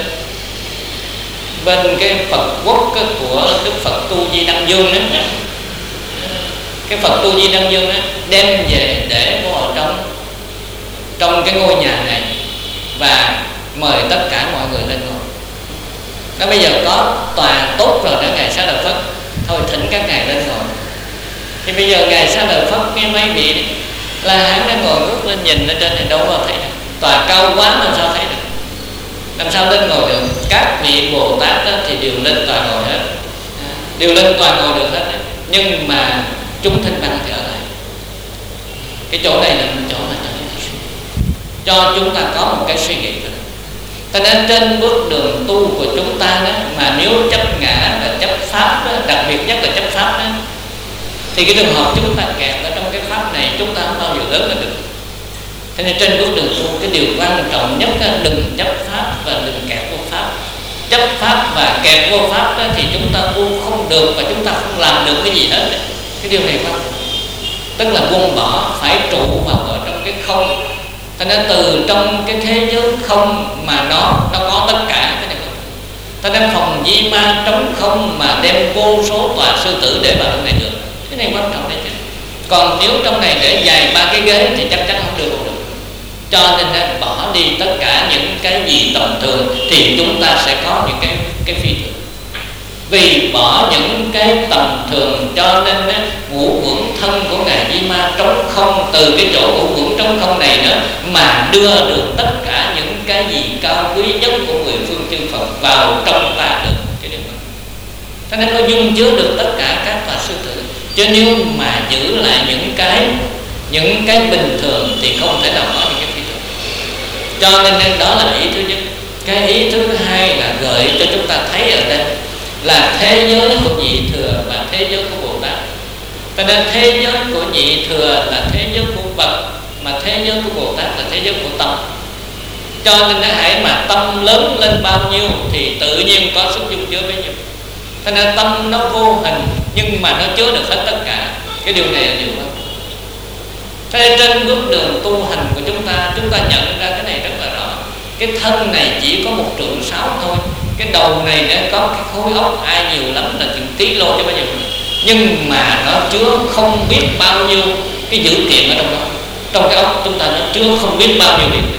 bên cái Phật quốc của Đức Phật Tu Di Đăng Dương đó. cái Phật Tu Di Đăng Dương đó, đem về để vô ở trong trong cái ngôi nhà này và mời tất cả mọi người lên ngồi. Nó bây giờ có tòa tốt rồi đó Ngài Xá Lợi Phất, thôi thỉnh các ngài lên ngồi. Thì bây giờ Ngài Xá Lợi Phất nghe mấy vị La Hán đang ngồi ngước lên nhìn ở trên này đâu có thấy được, tòa cao quá làm sao thấy được, làm sao lên ngồi được. Các vị Bồ Tát đó thì đều lên tòa ngồi hết, đều lên tòa ngồi được hết, nhưng mà chúng thinh văn thì ở lại. Cái chỗ này là chỗ mà cho chúng ta có một cái suy nghĩ. Cho nên trên bước đường tu của chúng ta đó, mà nếu chấp ngã và chấp pháp đó, đặc biệt nhất là chấp pháp đó, thì cái trường hợp chúng ta kẹt ở trong cái pháp này, chúng ta không bao giờ lớn lên được. Cho nên trên bước đường tu, cái điều quan trọng nhất là đừng chấp pháp và đừng kẹt vô pháp. Chấp pháp và kẹt vô pháp đó, thì chúng ta tu không được và chúng ta không làm được cái gì hết. Cái điều này quan trọng, tức là buông bỏ, phải trụ vào ở trong cái không. Cho nên từ trong cái thế giới không mà nó nó có tất cả cái này. Ta đem phòng di ma trống không mà đem vô số tòa sư tử để vào trong này được. Cái này quan trọng đấy chứ. Còn nếu trong này để dài ba cái ghế thì chắc chắn không được, không được. Cho nên đã bỏ đi tất cả những cái gì tầm thường thì chúng ta sẽ có những cái cái phi thường. Vì bỏ những cái tầm thường cho nên á, ngũ quẩn thân của Ngài Di Ma trống không, từ cái chỗ ngũ quẩn trống không này nữa mà đưa được tất cả những cái gì cao quý nhất của mười phương chư Phật vào trong ta được. Cái điều đó, cho nên nó dung chứa được tất cả các tòa sư tử. Chứ nếu mà giữ lại những cái những cái bình thường thì không thể nào có những cái phi thường. Cho nên đó là ý thứ nhất. Cái ý thứ hai là gợi cho chúng ta thấy ở đây là thế giới của nhị thừa và thế giới của Bồ Tát. Cho nên thế giới của nhị thừa là thế giới của Phật, mà thế giới của Bồ Tát là thế giới của tâm. Cho nên hãy mà tâm lớn lên bao nhiêu thì tự nhiên có sức dung chứa bấy nhiêu. Cho nên tâm nó vô hình nhưng mà nó chứa được hết tất cả. Cái điều này là điều đó. Cho nên trên bước đường tu hành của chúng ta, chúng ta nhận ra cái này rất là rõ. Cái thân này chỉ có một trượng sáu thôi. Cái đầu này nó có cái khối óc ai nhiều lắm là chừng tí lô cho bao nhiêu, nhưng mà nó chứa không biết bao nhiêu cái dữ kiện ở trong đó. Trong cái óc chúng ta nó chứa không biết bao nhiêu điện.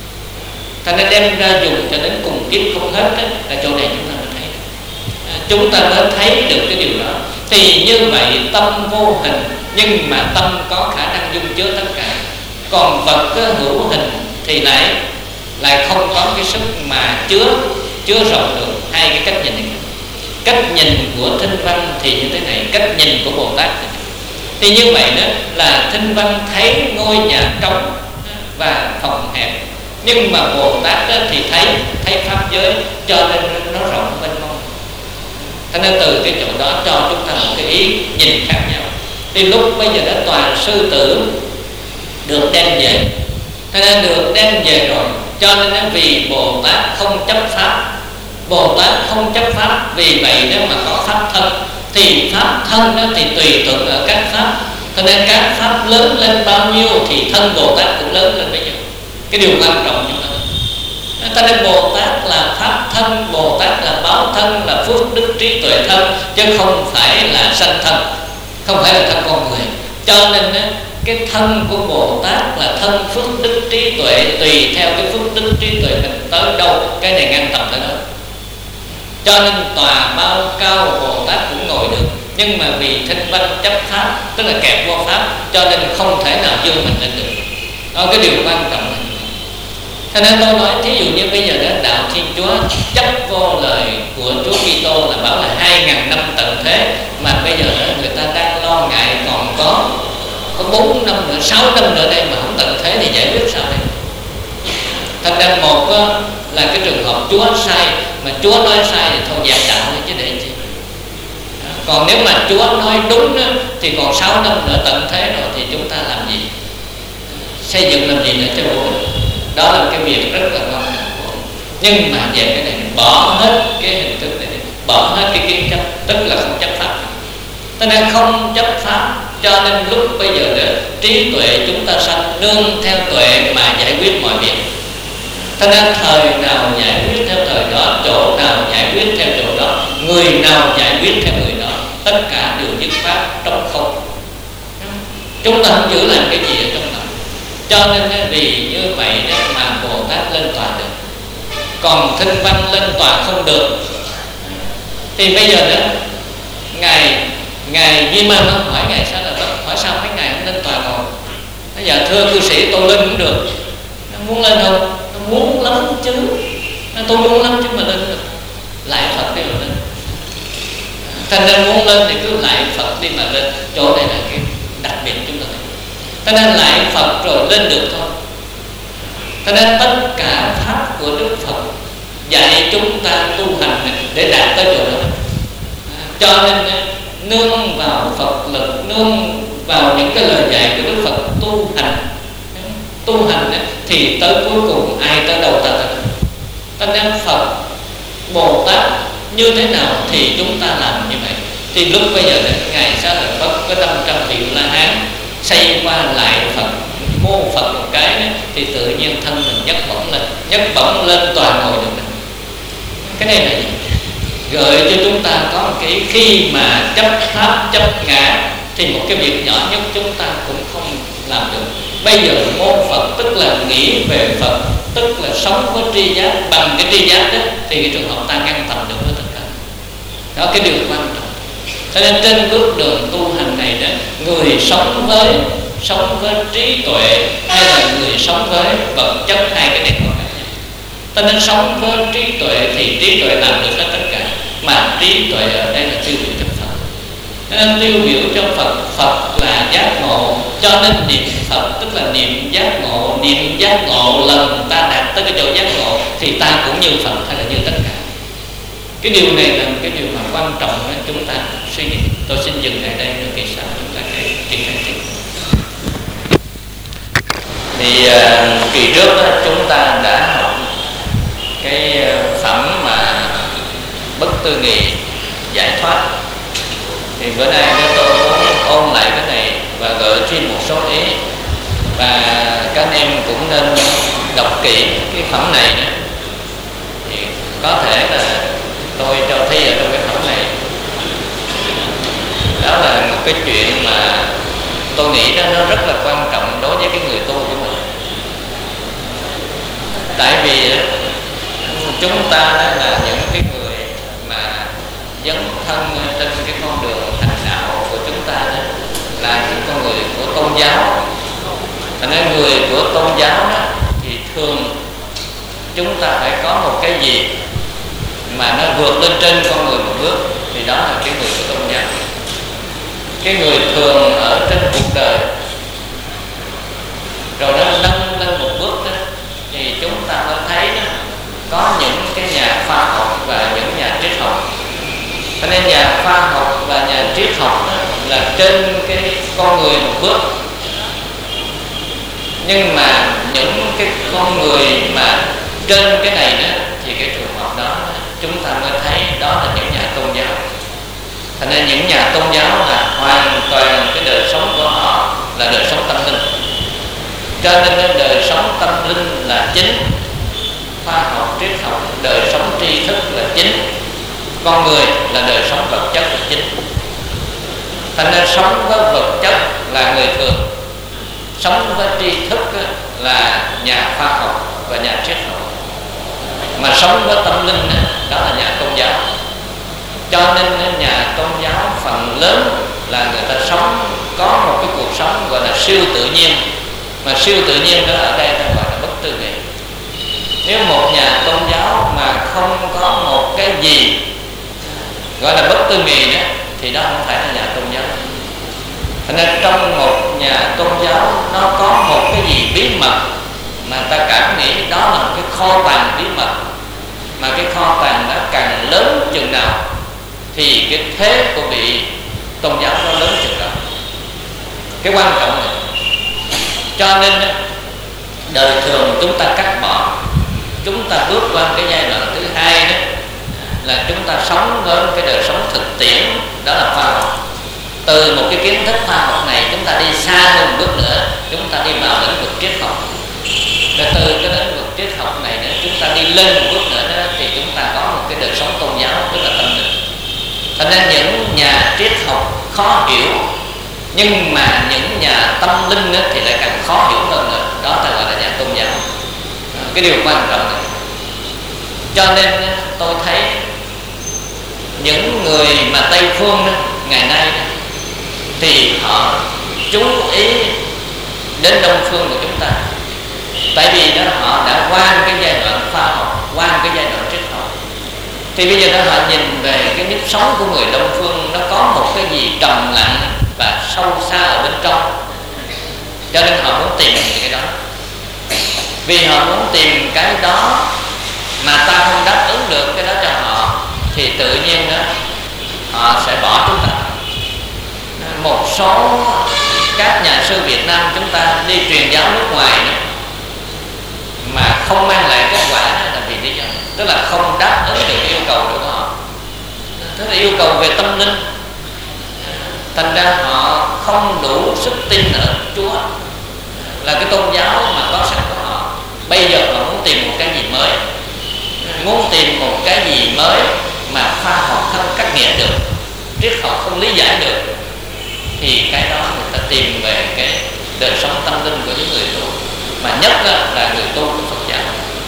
Thành ra đem ra dùng cho đến cùng kiếp không hết đó, là chỗ này chúng ta mới thấy. À, chúng ta mới thấy được cái điều đó. Thì như vậy tâm vô hình nhưng mà tâm có khả năng dung chứa tất cả. Còn vật hữu hình thì lại lại không có cái sức mà chứa chứa rộng được. Hai cái cách nhìn này. Cách nhìn của Thinh Văn thì như thế này, cách nhìn của Bồ Tát thì như vậy đó là Thinh Văn thấy ngôi nhà trống và phòng hẹp, nhưng mà Bồ Tát đó thì thấy thấy pháp giới, cho nên nó rộng mênh mông. Thế nên từ cái chỗ đó cho chúng ta một cái ý nhìn khác nhau. Thì lúc bây giờ đó toàn sư tử được đem về, thế nên được đem về rồi, cho nên vì Bồ Tát không chấp pháp, Bồ Tát không chấp pháp, vì vậy nếu mà có pháp thân thì pháp thân đó thì tùy thuận ở các pháp. Cho nên các pháp lớn lên bao nhiêu thì thân Bồ Tát cũng lớn lên bấy nhiêu. Cái điều quan trọng như vậy. Cho nên Bồ Tát là pháp thân, Bồ Tát là báo thân, là phước đức trí tuệ thân, chứ không phải là sanh thân, không phải là thân con người. Cho nên đó, cái thân của Bồ Tát là thân phước đức trí tuệ, tùy theo cái phước đức trí tuệ mình tới đâu, cái này ngang tầm tới đó. Cho nên tòa bao cao Bồ Tát cũng ngồi được, nhưng mà vì Thinh Văn chấp pháp, tức là kẹp vô pháp, cho nên không thể nào dương mình lên được. Đó cái điều quan trọng này. Cho nên tôi nói thí dụ như bây giờ đó đạo Thiên Chúa chấp vô lời của Chúa Kitô là bảo là hai ngàn năm tận thế, mà bây giờ đó người ta đang lo ngại còn có có bốn năm nữa, sáu năm nữa đây mà không tận thế thì giải quyết sao đây? Thành ra một là cái trường hợp Chúa sai, mà Chúa nói sai thì thôi giảng đạo thôi chứ để chi. Còn nếu mà Chúa nói đúng đó, thì còn sáu năm nữa tận thế rồi thì chúng ta làm gì? Xây dựng làm gì nữa cho vô ích? Đó là cái việc rất là quan trọng. Nhưng mà về cái này bỏ hết cái hình thức này, bỏ hết cái kiến chấp, tức là không chấp pháp. Cho nên không chấp pháp, cho nên lúc bây giờ đó, trí tuệ chúng ta sanh nương theo tuệ mà giải quyết mọi việc. Cho nên thời nào giải quyết theo thời đó, chỗ nào giải quyết theo chỗ đó, người nào giải quyết theo người đó, tất cả đều dứt pháp trong không. chúng ta không giữ làm cái gì ở trong lòng. Cho nên vì như vậy đó mà Bồ Tát lên tòa được, còn Kinh Văn lên tòa không được. Thì bây giờ đó ngài ngài Di Ma nó hỏi ngài sao là hỏi sao mấy ngài không lên tòa ngồi? Bây giờ thưa cư sĩ, tôi lên cũng được. Nó muốn lên không? Nó muốn lắm chứ. Nó tôi muốn lắm chứ mà lên được. Lại Phật đi mà lên. Thành nên muốn lên thì cứ lại Phật đi mà lên. Chỗ này là cái đặc biệt chúng ta thấy. Cho nên lại Phật rồi lên được thôi. Cho nên tất cả pháp của Đức Phật dạy chúng ta tu hành để đạt tới chỗ đó. Cho nên nương vào Phật lực, nương vào những cái lời dạy của Đức Phật tu hành. Tu hành thì tới cuối cùng ai tới đầu ta tới. Cho nên Phật, Bồ Tát như thế nào thì chúng ta làm như vậy. Thì lúc bây giờ ngài Xá Lợi Phất có năm trăm vị La Hán xây qua lại Phật, mô Phật một cái đó, thì tự nhiên thân mình nhấc bổng lên, nhấc bổng lên toàn ngồi được. Cái này là gì? Gợi cho chúng ta có một cái khi mà chấp pháp chấp ngã thì một cái việc nhỏ nhất chúng ta cũng không làm được. Bây giờ mô Phật tức là nghĩ về Phật, tức là sống với tri giác, bằng cái tri giác đó thì cái trường hợp ta ngăn tầm được với tất cả. Đó cái điều quan trọng. Cho nên trên bước đường tu hành này đó, người sống với sống với trí tuệ hay là người sống với vật chất, hai cái này không khác nhau. Cho nên sống với trí tuệ thì trí tuệ làm được hết tất cả, mà trí tuệ ở đây là tiêu biểu trong Phật. Cho nên tiêu biểu trong Phật, Phật là giác ngộ. Cho nên niệm Phật tức là niệm giác ngộ. Niệm giác ngộ lần ta đạt tới cái chỗ giác ngộ thì ta cũng như Phật hay là như tất cả. Cái điều này là một cái điều mà quan trọng đó, chúng ta suy nghĩ. Tôi xin dừng tại đây, rồi kỳ sau chúng ta hãy triển khai tiếp. Thì uh, kỳ trước đó, chúng ta đã học cái phẩm mà bất tư nghị giải thoát. Thì bữa nay tôi muốn ôn lại cái này và gợi thêm một số ý, và các anh em cũng nên đọc kỹ cái phẩm này nữa. Thì có thể là tôi cho thi ở trong cái phẩm này. Đó là một cái chuyện mà tôi nghĩ đó nó rất là quan trọng đối với cái người tu của mình. Tại vì chúng ta là những cái người mà dấn thân trên cái con đường hành đạo của chúng ta đó, là những con người của tôn giáo. Cho nên người của tôn giáo đó, thì thường chúng ta phải có một cái gì mà nó vượt lên trên con người một bước, thì đó là cái người của tôn giáo. Cái người thường ở trên cuộc đời rồi nó nâng lên một bước đó, thì chúng ta mới thấy đó, có những cái nhà khoa học và những nhà triết học. Cho nên nhà khoa học và nhà triết học đó là trên cái con người một bước, nhưng mà những cái con người mà trên cái này đó thì cái trường hợp đó chúng ta mới thấy đó là những nhà tôn giáo. Thành nên những nhà tôn giáo là hoàn toàn cái đời sống của họ là đời sống tâm linh. Cho nên cái đời sống tâm linh là chính, khoa học triết học đời sống tri thức là chính, con người là đời sống vật chất là chính. Thành nên sống với vật chất là người thường, sống với tri thức là nhà khoa học và nhà triết học, mà sống với tâm linh đó là nhà tôn giáo. Cho nên nhà tôn giáo phần lớn là người ta sống có một cái cuộc sống gọi là siêu tự nhiên, mà siêu tự nhiên đó ở đây ta gọi là bất tư nghị. Nếu một nhà tôn giáo mà không có một cái gì gọi là bất tư nghị đó, thì đó không phải là nhà tôn giáo. Cho nên trong một nhà tôn giáo nó có một cái gì bí mật mà ta cảm nghĩ đó là một cái kho tàng bí mật, mà cái kho tàng đó càng lớn chừng nào thì cái thế của vị tôn giáo nó lớn chừng đó. Cái quan trọng này, cho nên đời thường chúng ta cắt bỏ, chúng ta bước qua cái giai đoạn thứ hai đó là chúng ta sống với cái đời sống thực tiễn, đó là khoa học. Từ một cái kiến thức khoa học này chúng ta đi xa hơn một bước nữa, chúng ta đi vào lĩnh vực triết học. Và từ cái lĩnh vực triết học này nữa, chúng ta đi lên một bước nữa đó, thì chúng ta có một cái đời sống tôn giáo rất là tâm linh. Cho nên những nhà triết học khó hiểu, nhưng mà những nhà tâm linh thì lại càng khó hiểu hơn nữa. Đó ta gọi là nhà tôn giáo. Cái điều quan trọng này. Cho nên tôi thấy những người mà Tây phương đó, ngày nay đó, thì họ chú ý đến Đông phương của chúng ta. Tại vì đó họ đã qua cái giai đoạn khoa học, qua cái giai đoạn triết học, thì bây giờ đó họ nhìn về cái nếp sống của người Đông phương, nó có một cái gì trầm lặng và sâu xa ở bên trong. Cho nên họ muốn tìm cái đó. Vì họ muốn tìm cái đó mà ta không đáp ứng được cái đó cho họ, thì tự nhiên đó họ sẽ bỏ chúng ta. Một số các nhà sư Việt Nam chúng ta đi truyền giáo nước ngoài đó, mà không mang lại kết quả là vì lý do, tức là không đáp ứng được yêu cầu của họ, tức là yêu cầu về tâm linh. Thành ra họ không đủ sức tin ở Chúa là cái tôn giáo mà có sẵn của họ. Bây giờ họ muốn tìm một cái gì mới, muốn tìm một cái gì mới mà khoa học không cắt nghĩa được, triết học không lý giải được, thì cái đó người ta tìm về cái đời sống tâm linh của những người tu, mà nhất là người tu của Phật giáo.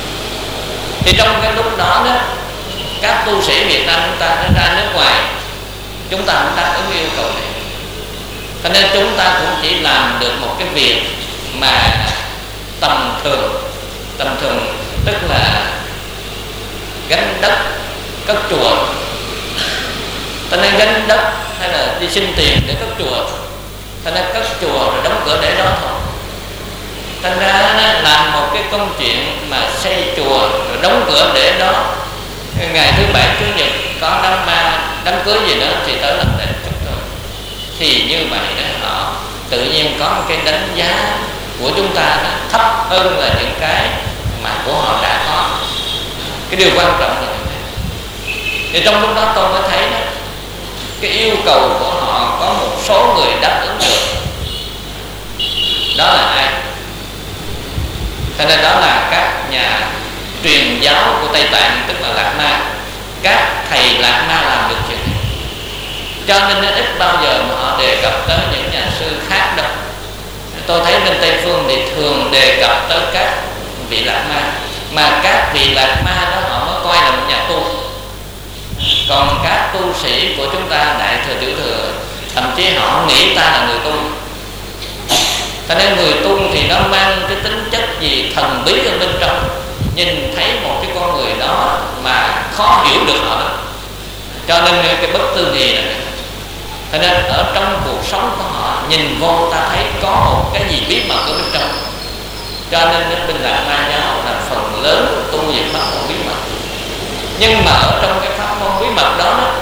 Thì trong cái lúc đó đó, các tu sĩ Việt Nam chúng ta ra nước ngoài, chúng ta không đáp ứng yêu cầu này. Cho nên chúng ta cũng chỉ làm được một cái việc mà tầm thường. Tầm thường tức là gánh đất, cất chùa. Cho nên gánh đất hay là đi xin tiền để cất chùa, cho nên cất chùa rồi đóng cửa để đó thôi. Thành ra làm một cái công chuyện mà xây chùa rồi đóng cửa để đó, ngày thứ bảy chủ nhật có đám ma đám cưới gì nữa thì tới làm lễ chút thôi. Thì như vậy đó, họ tự nhiên có một cái đánh giá của chúng ta đó, thấp hơn là những cái mà của họ đã có. Cái điều quan trọng là thì trong lúc đó tôi mới thấy đó, cái yêu cầu của họ có một số người đáp ứng được. Đó là ai? Cho nên đó là các nhà truyền giáo của Tây Tạng, tức là Lạt Ma. Các thầy Lạt Ma làm được chuyện này, cho nên ít bao giờ mà họ đề cập tới những nhà sư khác đâu. Tôi thấy bên Tây phương thì thường đề cập tới các vị Lạt Ma, mà các vị Lạt Ma đó họ mới coi là một nhà tu. Còn các tu sĩ của chúng ta đại thừa tiểu thừa, thậm chí họ nghĩ ta là người tu. Cho nên người tu thì nó mang cái tính chất gì thần bí ở bên trong, nhìn thấy một cái con người đó mà khó hiểu được họ đó. Cho nên cái bất tư nghị này. Cho nên ở trong cuộc sống của họ nhìn vô ta thấy có một cái gì bí mật ở bên trong. Cho nên bên Lạt Ma giáo là phần lớn tu về pháp môn bí mật. Nhưng mà ở trong cái pháp môn bí mật đó, đó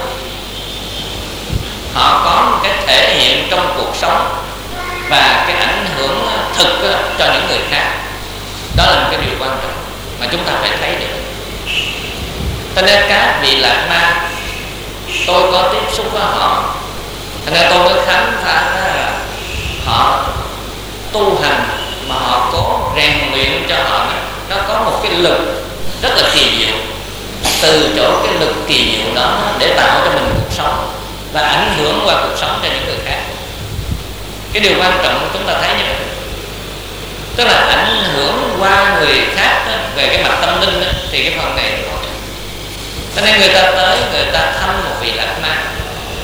họ có một cái thể hiện trong cuộc sống và cái ảnh hưởng thực cho những người khác. Đó là một cái điều quan trọng mà chúng ta phải thấy được. Cho nên các vị Lạt Ma tôi có tiếp xúc với họ, cho nên tôi mới khám phá là họ tu hành mà họ cố rèn luyện cho họ nó có một cái lực rất là kỳ diệu. Từ chỗ cái lực kỳ diệu đó để tạo cho mình cuộc sống và ảnh hưởng qua cuộc sống cho những người khác. Cái điều quan trọng chúng ta thấy như vậy, tức là ảnh hưởng qua người khác đó, về cái mặt tâm linh đó, thì cái phần này cho nên người ta tới người ta thăm một vị Lạt Ma,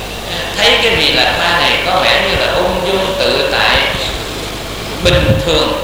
thấy cái vị Lạt Ma này có vẻ như là ung dung tự tại, bình thường,